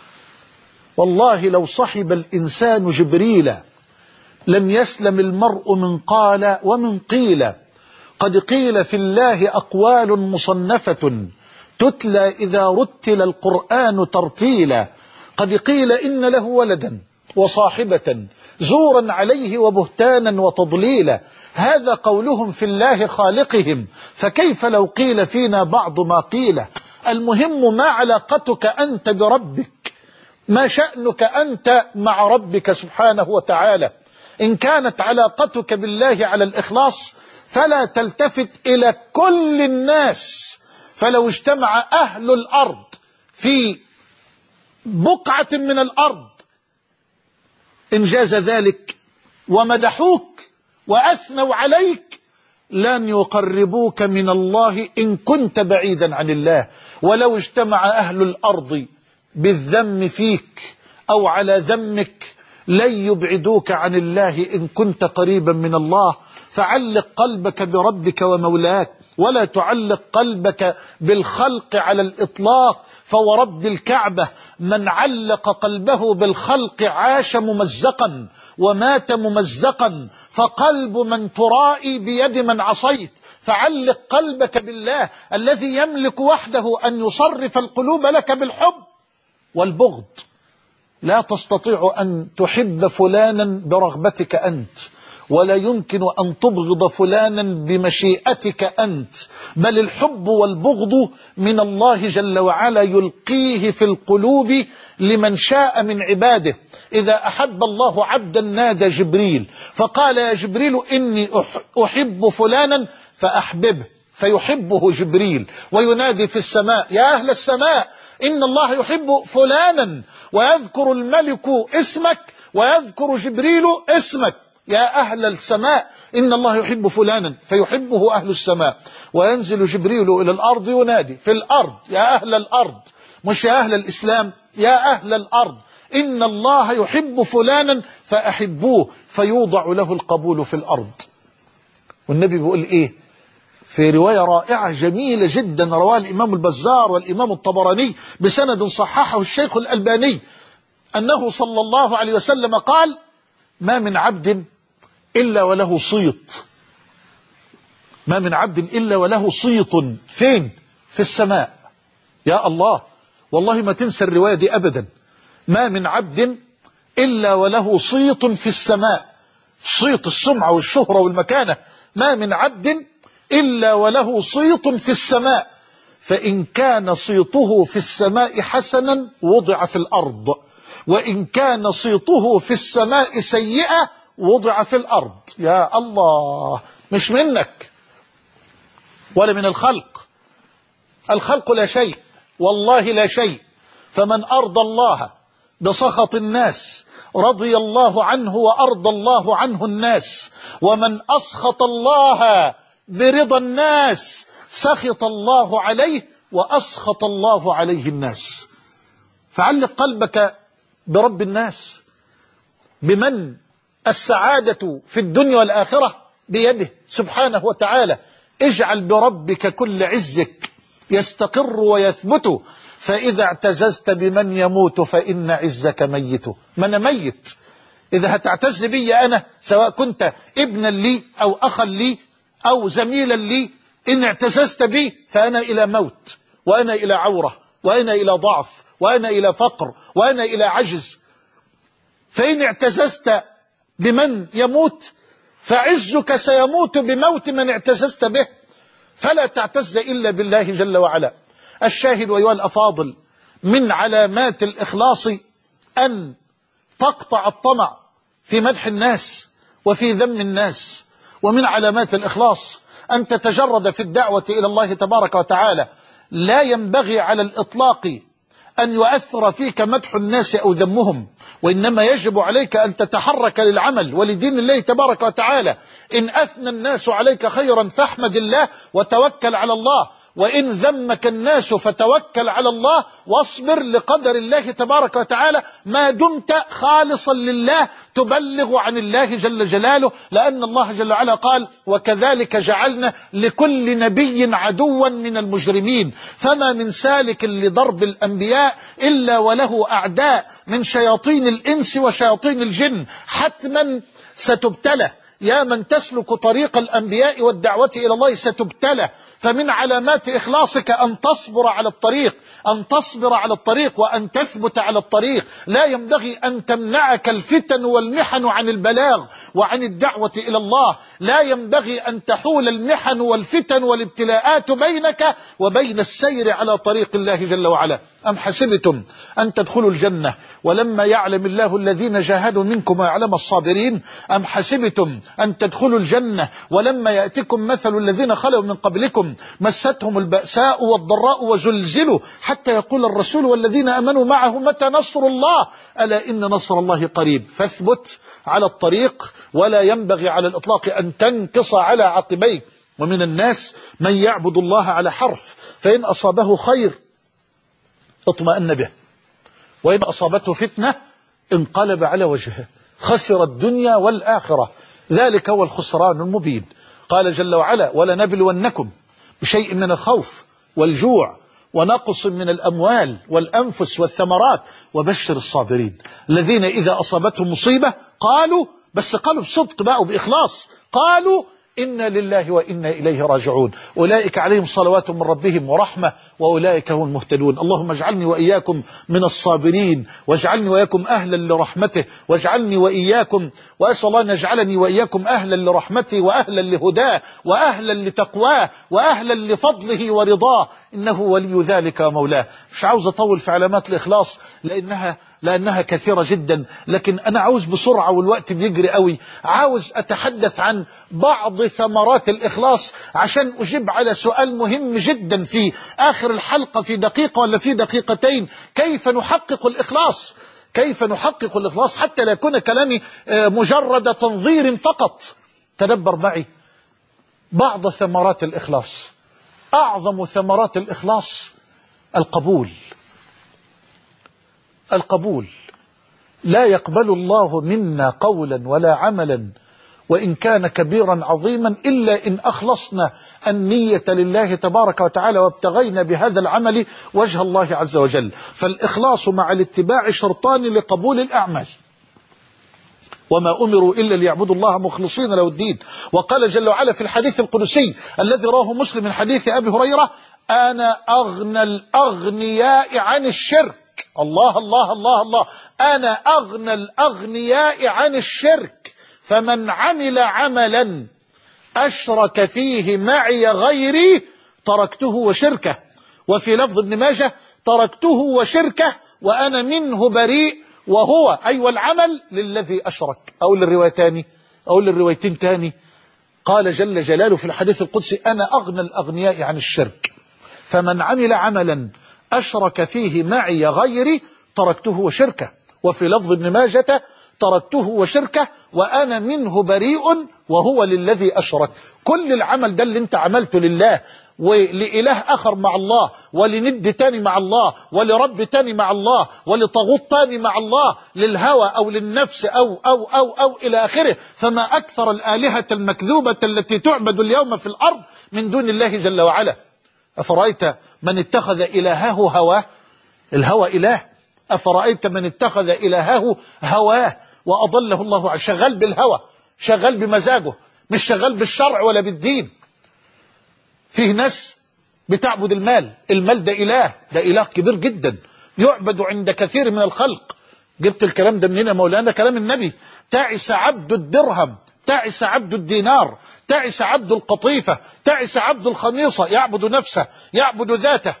والله لو صحب الإنسان جبريل لم يسلم المرء من قال ومن قيل. قد قيل في الله أقوال مصنفة تتلى إذا رتل القرآن ترتيلا. قد قيل إن له ولدا وصاحبة زورا عليه وبهتانا وتضليلا. هذا قولهم في الله خالقهم، فكيف لو قيل فينا بعض ما قيل؟ المهم ما علاقتك أنت بربك، ما شأنك أنت مع ربك سبحانه وتعالى. إن كانت علاقتك بالله على الإخلاص فلا تلتفت إلى كل الناس. فلو اجتمع أهل الأرض في بقعة من الأرض إنجاز ذلك ومدحوك وأثنوا عليك لن يقربوك من الله إن كنت بعيدا عن الله. ولو اجتمع أهل الأرض بالذم فيك أو على ذمك لن يبعدوك عن الله إن كنت قريبا من الله. فعلق قلبك بربك ومولاك، ولا تعلق قلبك بالخلق على الإطلاق. فورب الكعبة من علق قلبه بالخلق عاش ممزقا ومات ممزقا، فقلب من ترائي بيد من عصيت. فعلق قلبك بالله الذي يملك وحده أن يصرف القلوب لك بالحب والبغض. لا تستطيع أن تحب فلانا برغبتك أنت، ولا يمكن أن تبغض فلانا بمشيئتك أنت، بل الحب والبغض من الله جل وعلا يلقيه في القلوب لمن شاء من عباده. إذا أحب الله عبدا نادى جبريل فقال يا جبريل إني أحب فلانا فأحببه، فيحبه جبريل وينادي في السماء يا أهل السماء إن الله يحب فلانا، ويذكر الملك اسمك ويذكر جبريل اسمك. يا أهل السماء إن الله يحب فلانا، فيحبه أهل السماء. وينزل جبريل إلى الأرض ينادي في الأرض يا أهل الأرض، مش يا أهل الإسلام، يا أهل الأرض إن الله يحب فلانا فأحبوه، فيوضع له القبول في الأرض. والنبي بيقول إيه في رواية رائعة جميلة جدا رواه الإمام البزار والإمام الطبراني بسند صححه الشيخ الألباني، أنه صلى الله عليه وسلم قال ما من عبد إلا وله صيت، ما من عبد إلا وله صيت فين؟ في السماء. يا الله، والله ما تنسى الرواية دي أبدا. ما من عبد إلا وله صيت في السماء، صيت السمعة والشهرة والمكانة، ما من عبد إلا وله صيت في السماء، فإن كان صيته في السماء حسنا وضع في الأرض، وإن كان صيته في السماء سيئة وضع في الأرض. يا الله، مش منك ولا من الخلق، الخلق لا شيء، والله لا شيء. فمن أرضى الله بسخط الناس رضي الله عنه وأرضى الله عنه الناس، ومن أسخط الله برضا الناس سخط الله عليه وأسخط الله عليه الناس. فعلق قلبك برب الناس، بمن السعادة في الدنيا والآخرة بيده سبحانه وتعالى. اجعل بربك كل عزك يستقر ويثبت، فإذا اعتززت بمن يموت فإن عزك ميت. ما أنا ميت، إذا هتعتز بي أنا سواء كنت ابنا لي أو أخا لي أو زميلا لي، إن اعتززت بي فأنا إلى موت، وأنا إلى عورة، وأنا إلى ضعف، وأنا إلى فقر، وأنا إلى عجز. فإن اعتززت بمن يموت فعزك سيموت بموت من اعتززت به، فلا تعتز إلا بالله جل وعلا. الشاهد أيها الأفاضل، من علامات الإخلاص أن تقطع الطمع في مدح الناس وفي ذم الناس، ومن علامات الإخلاص أن تتجرد في الدعوة إلى الله تبارك وتعالى. لا ينبغي على الإطلاق أن يؤثر فيك مدح الناس أو ذمهم، وإنما يجب عليك أن تتحرك للعمل ولدين الله تبارك وتعالى. إن أثنى الناس عليك خيرا فاحمد الله وتوكل على الله، وإن ذمك الناس فتوكل على الله واصبر لقدر الله تبارك وتعالى، ما دمت خالصا لله تبلغ عن الله جل جلاله، لأن الله جل وعلا قال: وكذلك جعلنا لكل نبي عدوا من المجرمين. فما من سالك لضرب الأنبياء إلا وله أعداء من شياطين الإنس وشياطين الجن، حتما ستبتلى. يا من تسلك طريق الأنبياء والدعوة إلى الله ستبتلى. فمن علامات إخلاصك أن تصبر على الطريق، أن تصبر على الطريق وأن تثبت على الطريق. لا ينبغي أن تمنعك الفتن والمحن عن البلاغ وعن الدعوة إلى الله. لا ينبغي أن تحول المحن والفتن والابتلاءات بينك وبين السير على طريق الله جل وعلا. أم حسبتم أن تدخلوا الجنة ولما يعلم الله الذين جاهدوا منكم ويعلم الصابرين؟ أم حسبتم أن تدخلوا الجنة ولما يأتكم مثل الذين خلوا من قبلكم مستهم البأساء والضراء وزلزلوا حتى يقول الرسول والذين آمنوا معه متى نصر الله؟ ألا إن نصر الله قريب. فاثبت على الطريق، ولا ينبغي على الإطلاق أن تنكص على عقبيك. ومن الناس من يعبد الله على حرف، فإن أصابه خير اطمأن به، وإن أصابته فتنة انقلب على وجهه، خسر الدنيا والآخرة، ذلك هو الخسران المبين. قال جل وعلا: ولنبلونكم بشيء من الخوف والجوع ونقص من الأموال والأنفس والثمرات وبشر الصابرين الذين إذا أصابتهم مصيبة قالوا، بس قالوا بصدق بقى وبإخلاص، قالوا إنا لله وإنا إليه راجعون، أولئك عليهم صلوات من ربهم ورحمة وأولئك هم المهتدون. اللهم اجعلني وإياكم من الصابرين، واجعلني وإياكم أهلا لرحمته، واجعلني وإياكم، وأسأل الله أن يجعلني وإياكم أهلا لرحمته وأهلا لهداه وأهلا لتقواه وأهلا لفضله ورضاه، إنه ولي ذلك ومولاه. مش عاوز أطول في علامات الإخلاص لأنها لأنها كثيرة جدا، لكن أنا عاوز بسرعة والوقت بيجري قوي، عاوز أتحدث عن بعض ثمرات الإخلاص عشان أجيب على سؤال مهم جدا في آخر الحلقة في دقيقة ولا في دقيقتين: كيف نحقق الإخلاص؟ كيف نحقق الإخلاص حتى لا يكون كلامي مجرد تنظير فقط. تدبر معي بعض ثمرات الإخلاص. أعظم ثمرات الإخلاص القبول. القبول. لا يقبل الله منا قولا ولا عملا وإن كان كبيرا عظيما إلا إن أخلصنا النية لله تبارك وتعالى وابتغينا بهذا العمل وجه الله عز وجل. فالإخلاص مع الاتباع شرطان لقبول الأعمال، وما أمروا إلا ليعبدوا الله مخلصين له الدين. وقال جل وعلا في الحديث القدسي الذي رواه مسلم من حديث أبي هريرة: أنا أغنى الأغنياء عن الشرك. الله الله الله الله، أنا أغنى الأغنياء عن الشرك، فمن عمل عملا أشرك فيه معي غيري تركته وشركه. وفي لفظ ابن ماجه تركته وشركه وأنا منه بريء، وهو أي أيوة العمل للذي أشرك. أو للروايتين أو للروايتين تاني، قال جل جلاله في الحديث القدسي أنا أغنى الأغنياء عن الشرك، فمن عمل عملا أشرك فيه معي غيري تركته وشركه. وفي لفظ ابن ماجة تركته وشركه وأنا منه بريء وهو للذي أشرك. كل العمل ده اللي انت عملته لله ولإله آخر مع الله، ولند تاني مع الله، ولرب تاني مع الله، ولطاغوت تاني مع الله، للهوى أو للنفس أو أو أو أو إلى آخره، فما أكثر الآلهة المكذوبة التي تعبد اليوم في الأرض من دون الله جل وعلا. أفرأيت من اتخذ إلهه هواه؟ الهوى إله. أفرأيت من اتخذ إلهه هواه وأضله الله على شغال بالهوى، شغال بمزاجه، مش شغال بالشرع ولا بالدين. فيه ناس بتعبد المال، المال ده إله، ده إله كبير جدا يعبد عند كثير من الخلق. جبت الكلام ده منين يا مولانا؟ كلام النبي: تعس عبد الدرهم، تعس عبد الدينار، تعس عبد القطيفة، تعس عبد الخميصة، يعبد نفسه، يعبد ذاته،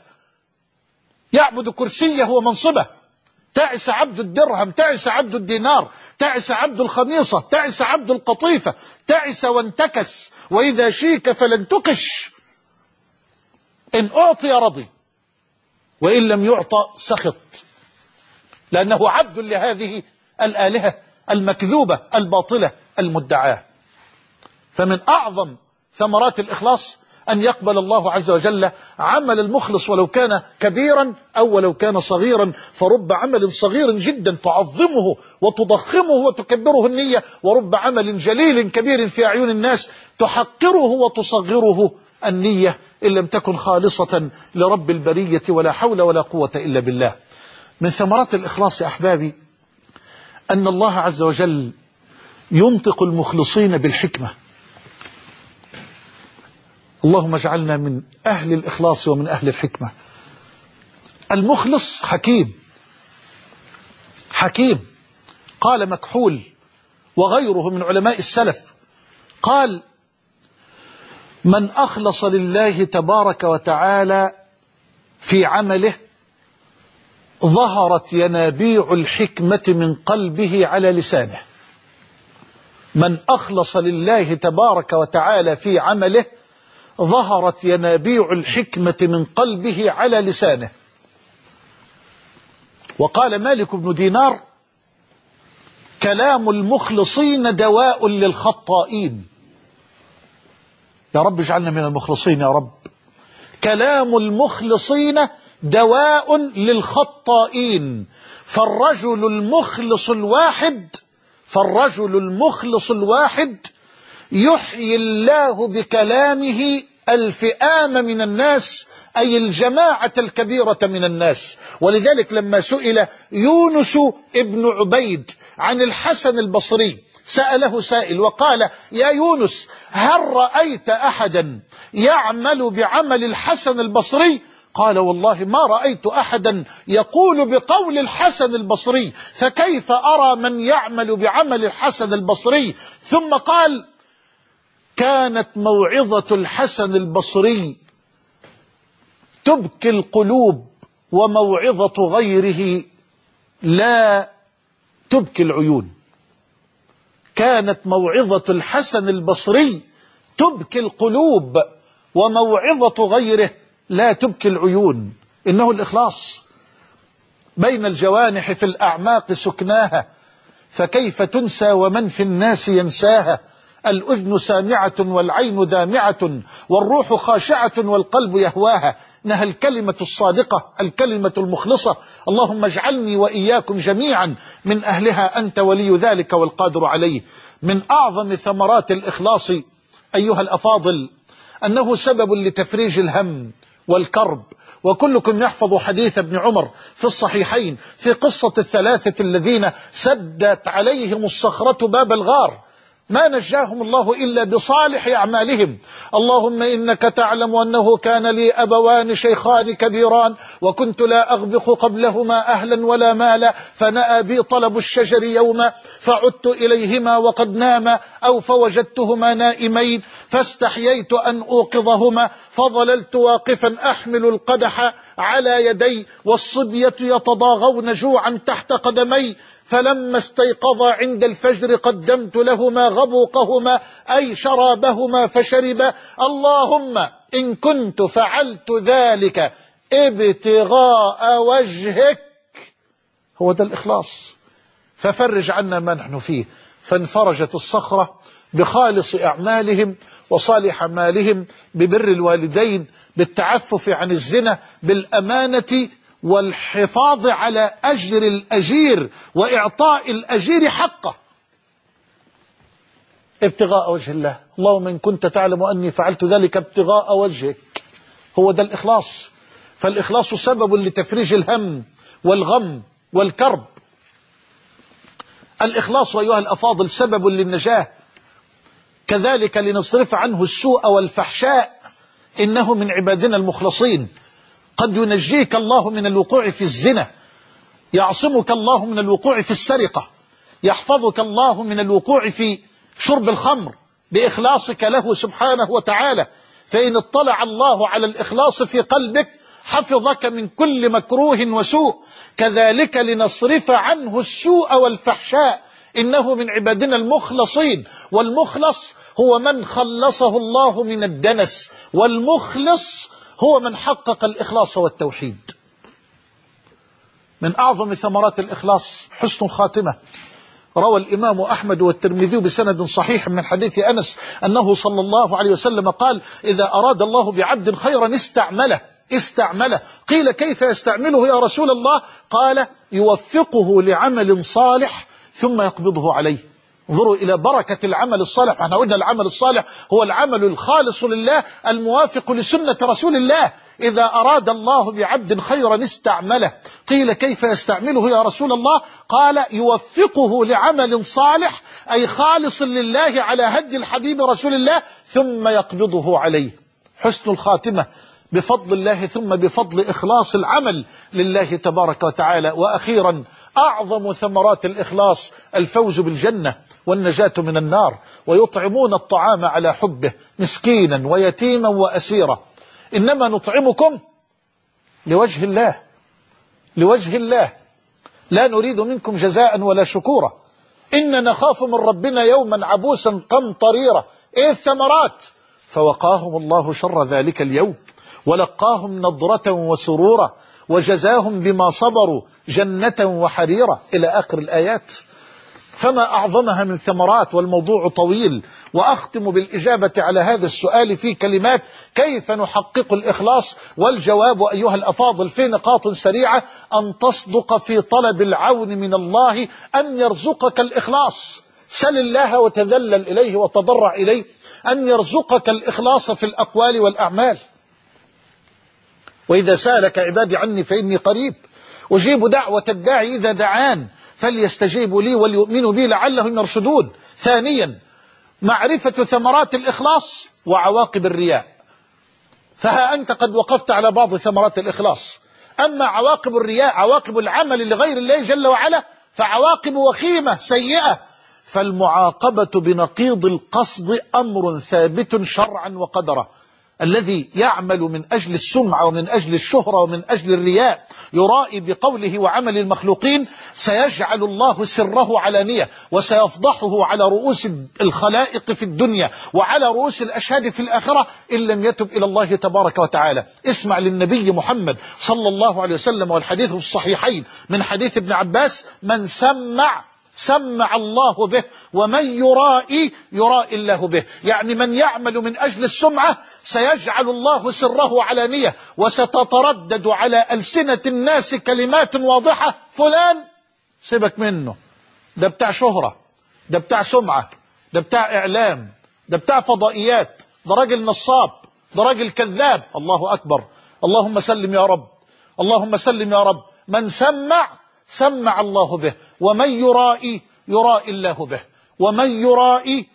يعبد كرسيه ومنصبه. تعس عبد الدرهم، تعس عبد الدينار، تعس عبد الخميصة، تعس عبد القطيفة، تعس وانتكس، وإذا شيك فلن تقش. إن أعطي رضي وإن لم يعطى سخط، لأنه عبد لهذه الآلهة المكذوبة الباطلة المدعاة. فمن أعظم ثمرات الإخلاص أن يقبل الله عز وجل عمل المخلص ولو كان كبيرا أو ولو كان صغيرا. فرب عمل صغير جدا تعظمه وتضخمه وتكبره النية، ورب عمل جليل كبير في أعين الناس تحقره وتصغره النية، إن لم تكن خالصة لرب البرية، ولا حول ولا قوة إلا بالله. من ثمرات الإخلاص يا أحبابي أن الله عز وجل ينطق المخلصين بالحكمة. اللهم اجعلنا من أهل الإخلاص ومن أهل الحكمة. المخلص حكيم، حكيم. قال مكحول وغيره من علماء السلف، قال: من أخلص لله تبارك وتعالى في عمله ظهرت ينابيع الحكمة من قلبه على لسانه. من أخلص لله تبارك وتعالى في عمله ظهرت ينابيع الحكمة من قلبه على لسانه. وقال مالك بن دينار: كلام المخلصين دواء للخطائين. يا رب اجعلنا من المخلصين يا رب. كلام المخلصين دواء للخطائين. فالرجل المخلص الواحد فالرجل المخلص الواحد يحيي الله بكلامه الفئام من الناس، أي الجماعة الكبيرة من الناس. ولذلك لما سئل يونس ابن عبيد عن الحسن البصري، سأله سائل وقال: يا يونس، هل رأيت أحدا يعمل بعمل الحسن البصري؟ قال: والله ما رأيت أحدا يقول بقول الحسن البصري، فكيف أرى من يعمل بعمل الحسن البصري؟ ثم قال: كانت موعظة الحسن البصري تبكي القلوب، وموعظة غيره لا تبكي العيون. كانت موعظة الحسن البصري تبكي القلوب، وموعظة غيره لا تبكي العيون. إنه الإخلاص. بين الجوانح في الأعماق سكناها، فكيف تنسى ومن في الناس ينساها. الأذن سامعة والعين دامعة، والروح خاشعة والقلب يهواها. إنها الكلمة الصادقة، الكلمة المخلصة. اللهم اجعلني وإياكم جميعا من أهلها، أنت ولي ذلك والقادر عليه. من أعظم ثمرات الإخلاص أيها الأفاضل أنه سبب لتفريج الهم والكرب. وكلكم يحفظ حديث ابن عمر في الصحيحين في قصة الثلاثة الذين سدت عليهم الصخرة باب الغار. ما نجاهم الله إلا بصالح أعمالهم. اللهم إنك تعلم أنه كان لي أبوان شيخان كبيران وكنت لا أغبق قبلهما أهلا ولا مالا، فنأى بي طلب الشجر يوما فعدت إليهما وقد ناما، أو فوجدتهما نائمين فاستحييت أن أوقظهما، فظللت واقفا أحمل القدح على يدي والصبية يتضاغون جوعا تحت قدمي، فلما استيقظا عند الفجر قدمت لهما غبوقهما أي شرابهما فشربا. اللهم إن كنت فعلت ذلك ابتغاء وجهك، هو ده الإخلاص، ففرج عنا ما نحن فيه. فانفرجت الصخرة بخالص أعمالهم وصالح مالهم، ببر الوالدين، بالتعفف عن الزنا، بالأمانة والحفاظ على أجر الأجير وإعطاء الأجير حقه، ابتغاء وجه الله. اللهم إن كنت تعلم أني فعلت ذلك ابتغاء وجهك، هو ده الإخلاص. فالإخلاص سبب لتفريج الهم والغم والكرب. الإخلاص أيها الأفاضل سبب للنجاة، كذلك لنصرف عنه السوء والفحشاء، إنه من عبادنا المخلصين. قد ينجيك الله من الوقوع في الزنا، يعصمك الله من الوقوع في السرقة، يحفظك الله من الوقوع في شرب الخمر بإخلاصك له سبحانه وتعالى. فإن اطلع الله على الإخلاص في قلبك حفظك من كل مكروه وسوء. كذلك لنصرف عنه السوء والفحشاء، إنه من عبادنا المخلصين. والمخلص هو من خلصه الله من الدنس، والمخلص هو من حقق الإخلاص والتوحيد. من أعظم ثمرات الإخلاص حسن الخاتمة. روى الإمام أحمد والترمذي بسند صحيح من حديث أنس أنه صلى الله عليه وسلم قال: إذا أراد الله بعبد خيرا استعمله استعمله قيل: كيف يستعمله يا رسول الله؟ قال: يوفقه لعمل صالح ثم يقبضه عليه. انظروا إلى بركة العمل الصالح. احنا قلنا العمل الصالح هو العمل الخالص لله الموافق لسنة رسول الله. إذا أراد الله بعبد خيرا استعمله. قيل: كيف يستعمله يا رسول الله؟ قال: يوفقه لعمل صالح أي خالص لله على هدي الحبيب رسول الله ثم يقبضه عليه. حسن الخاتمة بفضل الله ثم بفضل إخلاص العمل لله تبارك وتعالى. وأخيرا أعظم ثمرات الإخلاص الفوز بالجنة والنجاة من النار. ويطعمون الطعام على حبه مسكينا ويتيما وأسيرا. إنما نطعمكم لوجه الله، لوجه الله، لا نريد منكم جزاء ولا شكورا. إن نخاف من ربنا يوما عبوسا قمطريرا. إيه الثمرات؟ فوقاهم الله شر ذلك اليوم ولقاهم نضرة وسرورا وجزاهم بما صبروا جنة وحريرا، إلى آخر الآيات. فما أعظمها من ثمرات، والموضوع طويل. وأختم بالإجابة على هذا السؤال في كلمات: كيف نحقق الإخلاص؟ والجواب أيها الأفاضل في نقاط سريعة: أن تصدق في طلب العون من الله أن يرزقك الإخلاص. سل الله وتذلل إليه وتضرع إليه أن يرزقك الإخلاص في الأقوال والأعمال. وإذا سألك عبادي عني فإني قريب أجيب دعوة الداعي إذا دعان فليستجيبوا لي وليؤمنوا بي لعلهم يرشدون. ثانيا، معرفة ثمرات الإخلاص وعواقب الرياء. فها أنت قد وقفت على بعض ثمرات الإخلاص. أما عواقب الرياء، عواقب العمل لغير الله جل وعلا، فعواقب وخيمة سيئة. فالمعاقبة بنقيض القصد أمر ثابت شرعا وقدرا. الذي يعمل من أجل السمعة ومن أجل الشهرة ومن أجل الرياء، يرائي بقوله وعمل المخلوقين، سيجعل الله سره علانية وسيفضحه على رؤوس الخلائق في الدنيا وعلى رؤوس الأشهاد في الآخرة إن لم يتب إلى الله تبارك وتعالى. اسمع للنبي محمد صلى الله عليه وسلم، والحديث في الصحيحين من حديث ابن عباس: من سمع سمع الله به ومن يرائي يرائي الله به. يعني من يعمل من أجل السمعة سيجعل الله سره علانية، وستتردد على ألسنة الناس كلمات واضحة: فلان سيبك منه، ده بتاع شهرة، ده بتاع سمعة، ده بتاع إعلام، ده بتاع فضائيات، ده راجل نصاب، ده راجل كذاب. الله أكبر، اللهم سلم يا رب، اللهم سلم يا رب. من سمع سمع الله به ومن يرائي يرائي الله به ومن يرائي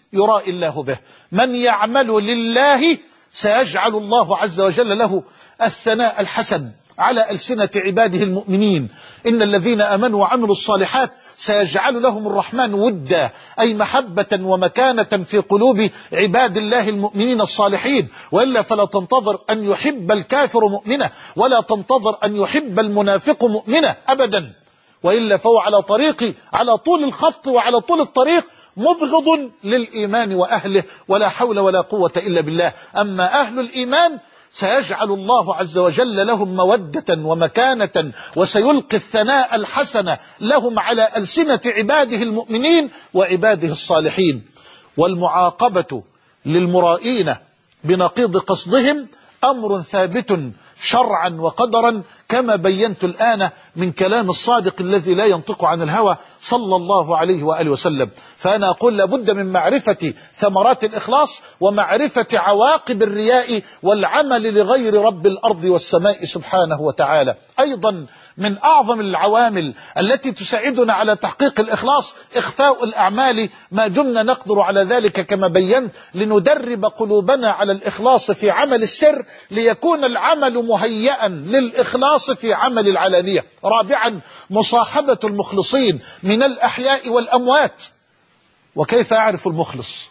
يرائي الله به. من يعمل لله سيجعل الله عز وجل له الثناء الحسن على ألسنة عباده المؤمنين. إن الذين آمنوا وعملوا الصالحات سيجعل لهم الرحمن ودا، أي محبة ومكانة في قلوب عباد الله المؤمنين الصالحين. وإلا فلا تنتظر أن يحب الكافر مؤمنة، ولا تنتظر أن يحب المنافق مؤمنة أبدا، وإلا فهو على طريق على طول الخط وعلى طول الطريق مبغض للإيمان وأهله، ولا حول ولا قوة إلا بالله. أما أهل الإيمان سيجعل الله عز وجل لهم مودة ومكانة، وسيلقي الثناء الحسن لهم على ألسنة عباده المؤمنين وعباده الصالحين. والمعاقبة للمرائين بنقيض قصدهم أمر ثابت شرعا وقدرا، كما بينت الآن من كلام الصادق الذي لا ينطق عن الهوى صلى الله عليه وآله وسلم. فأنا أقول لابد من معرفة ثمرات الإخلاص ومعرفة عواقب الرياء والعمل لغير رب الأرض والسماء سبحانه وتعالى. أيضا من أعظم العوامل التي تساعدنا على تحقيق الإخلاص إخفاء الأعمال ما دمنا نقدر على ذلك، كما بينت، لندرب قلوبنا على الإخلاص في عمل السر ليكون العمل مهيئا للإخلاص في عمل العلانية. رابعا مصاحبة المخلصين من الأحياء والأموات. وكيف أعرف المخلص؟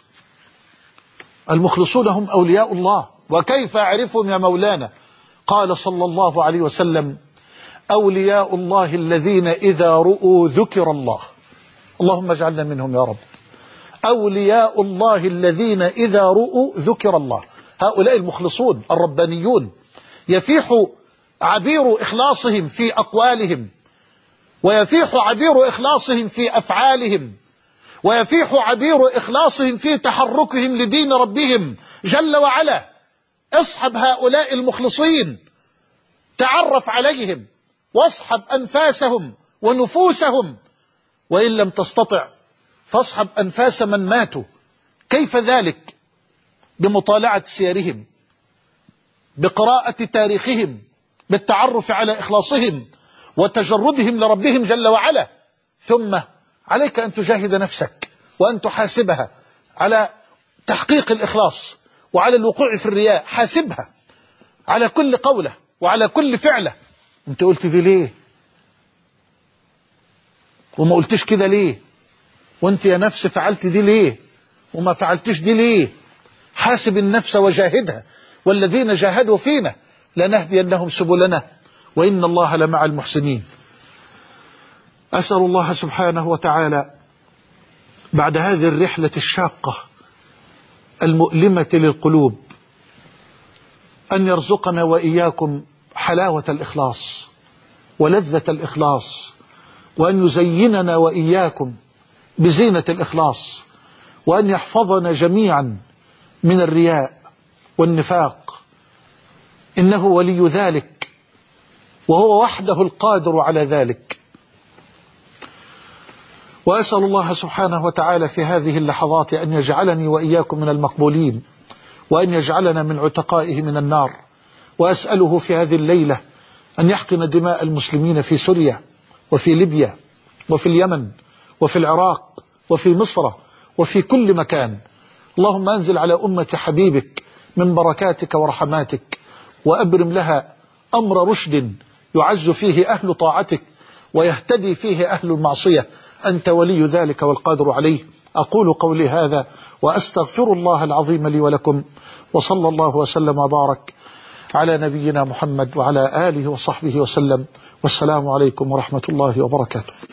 المخلصون هم أولياء الله، وكيف أعرفهم يا مولانا؟ قال صلى الله عليه وسلم: أولياء الله الذين إذا رؤوا ذكر الله. اللهم اجعلنا منهم يا رب. أولياء الله الذين إذا رؤوا ذكر الله. هؤلاء المخلصون الربانيون يفيح عبير إخلاصهم في أقوالهم، ويفيح عبير إخلاصهم في أفعالهم، ويفيح عبير إخلاصهم في تحركهم لدين ربهم جل وعلا. اصحب هؤلاء المخلصين، تعرف عليهم، واصحب أنفاسهم ونفوسهم، وإن لم تستطع فاصحب أنفاس من ماتوا. كيف ذلك؟ بمطالعة سيرهم، بقراءة تاريخهم، بالتعرف على إخلاصهم وتجردهم لربهم جل وعلا. ثم عليك أن تجاهد نفسك وأن تحاسبها على تحقيق الإخلاص وعلى الوقوع في الرياء. حاسبها على كل قولة وعلى كل فعلة. أنت قلت دي ليه؟ وما قلتش كده ليه؟ وأنت يا نفس فعلت دي ليه؟ وما فعلتش دي ليه؟ حاسب النفس وجاهدها. والذين جاهدوا فينا لنهدينهم سبلنا وإن الله لمع المحسنين. أسأل الله سبحانه وتعالى بعد هذه الرحلة الشاقة المؤلمة للقلوب أن يرزقنا وإياكم حلاوة الإخلاص ولذة الإخلاص، وأن يزيننا وإياكم بزينة الإخلاص، وأن يحفظنا جميعا من الرياء والنفاق، إنه ولي ذلك وهو وحده القادر على ذلك. وأسأل الله سبحانه وتعالى في هذه اللحظات أن يجعلني وإياكم من المقبولين، وأن يجعلنا من عتقائه من النار. وأسأله في هذه الليلة أن يحقن دماء المسلمين في سوريا وفي ليبيا وفي اليمن وفي العراق وفي مصر وفي كل مكان. اللهم أنزل على أمة حبيبك من بركاتك ورحماتك، وأبرم لها أمر رشد يعز فيه أهل طاعتك ويهتدي فيه أهل المعصية. أنت ولي ذلك والقادر عليه. أقول قولي هذا وأستغفر الله العظيم لي ولكم، وصلى الله وسلم وبارك على نبينا محمد وعلى آله وصحبه وسلم. والسلام عليكم ورحمة الله وبركاته.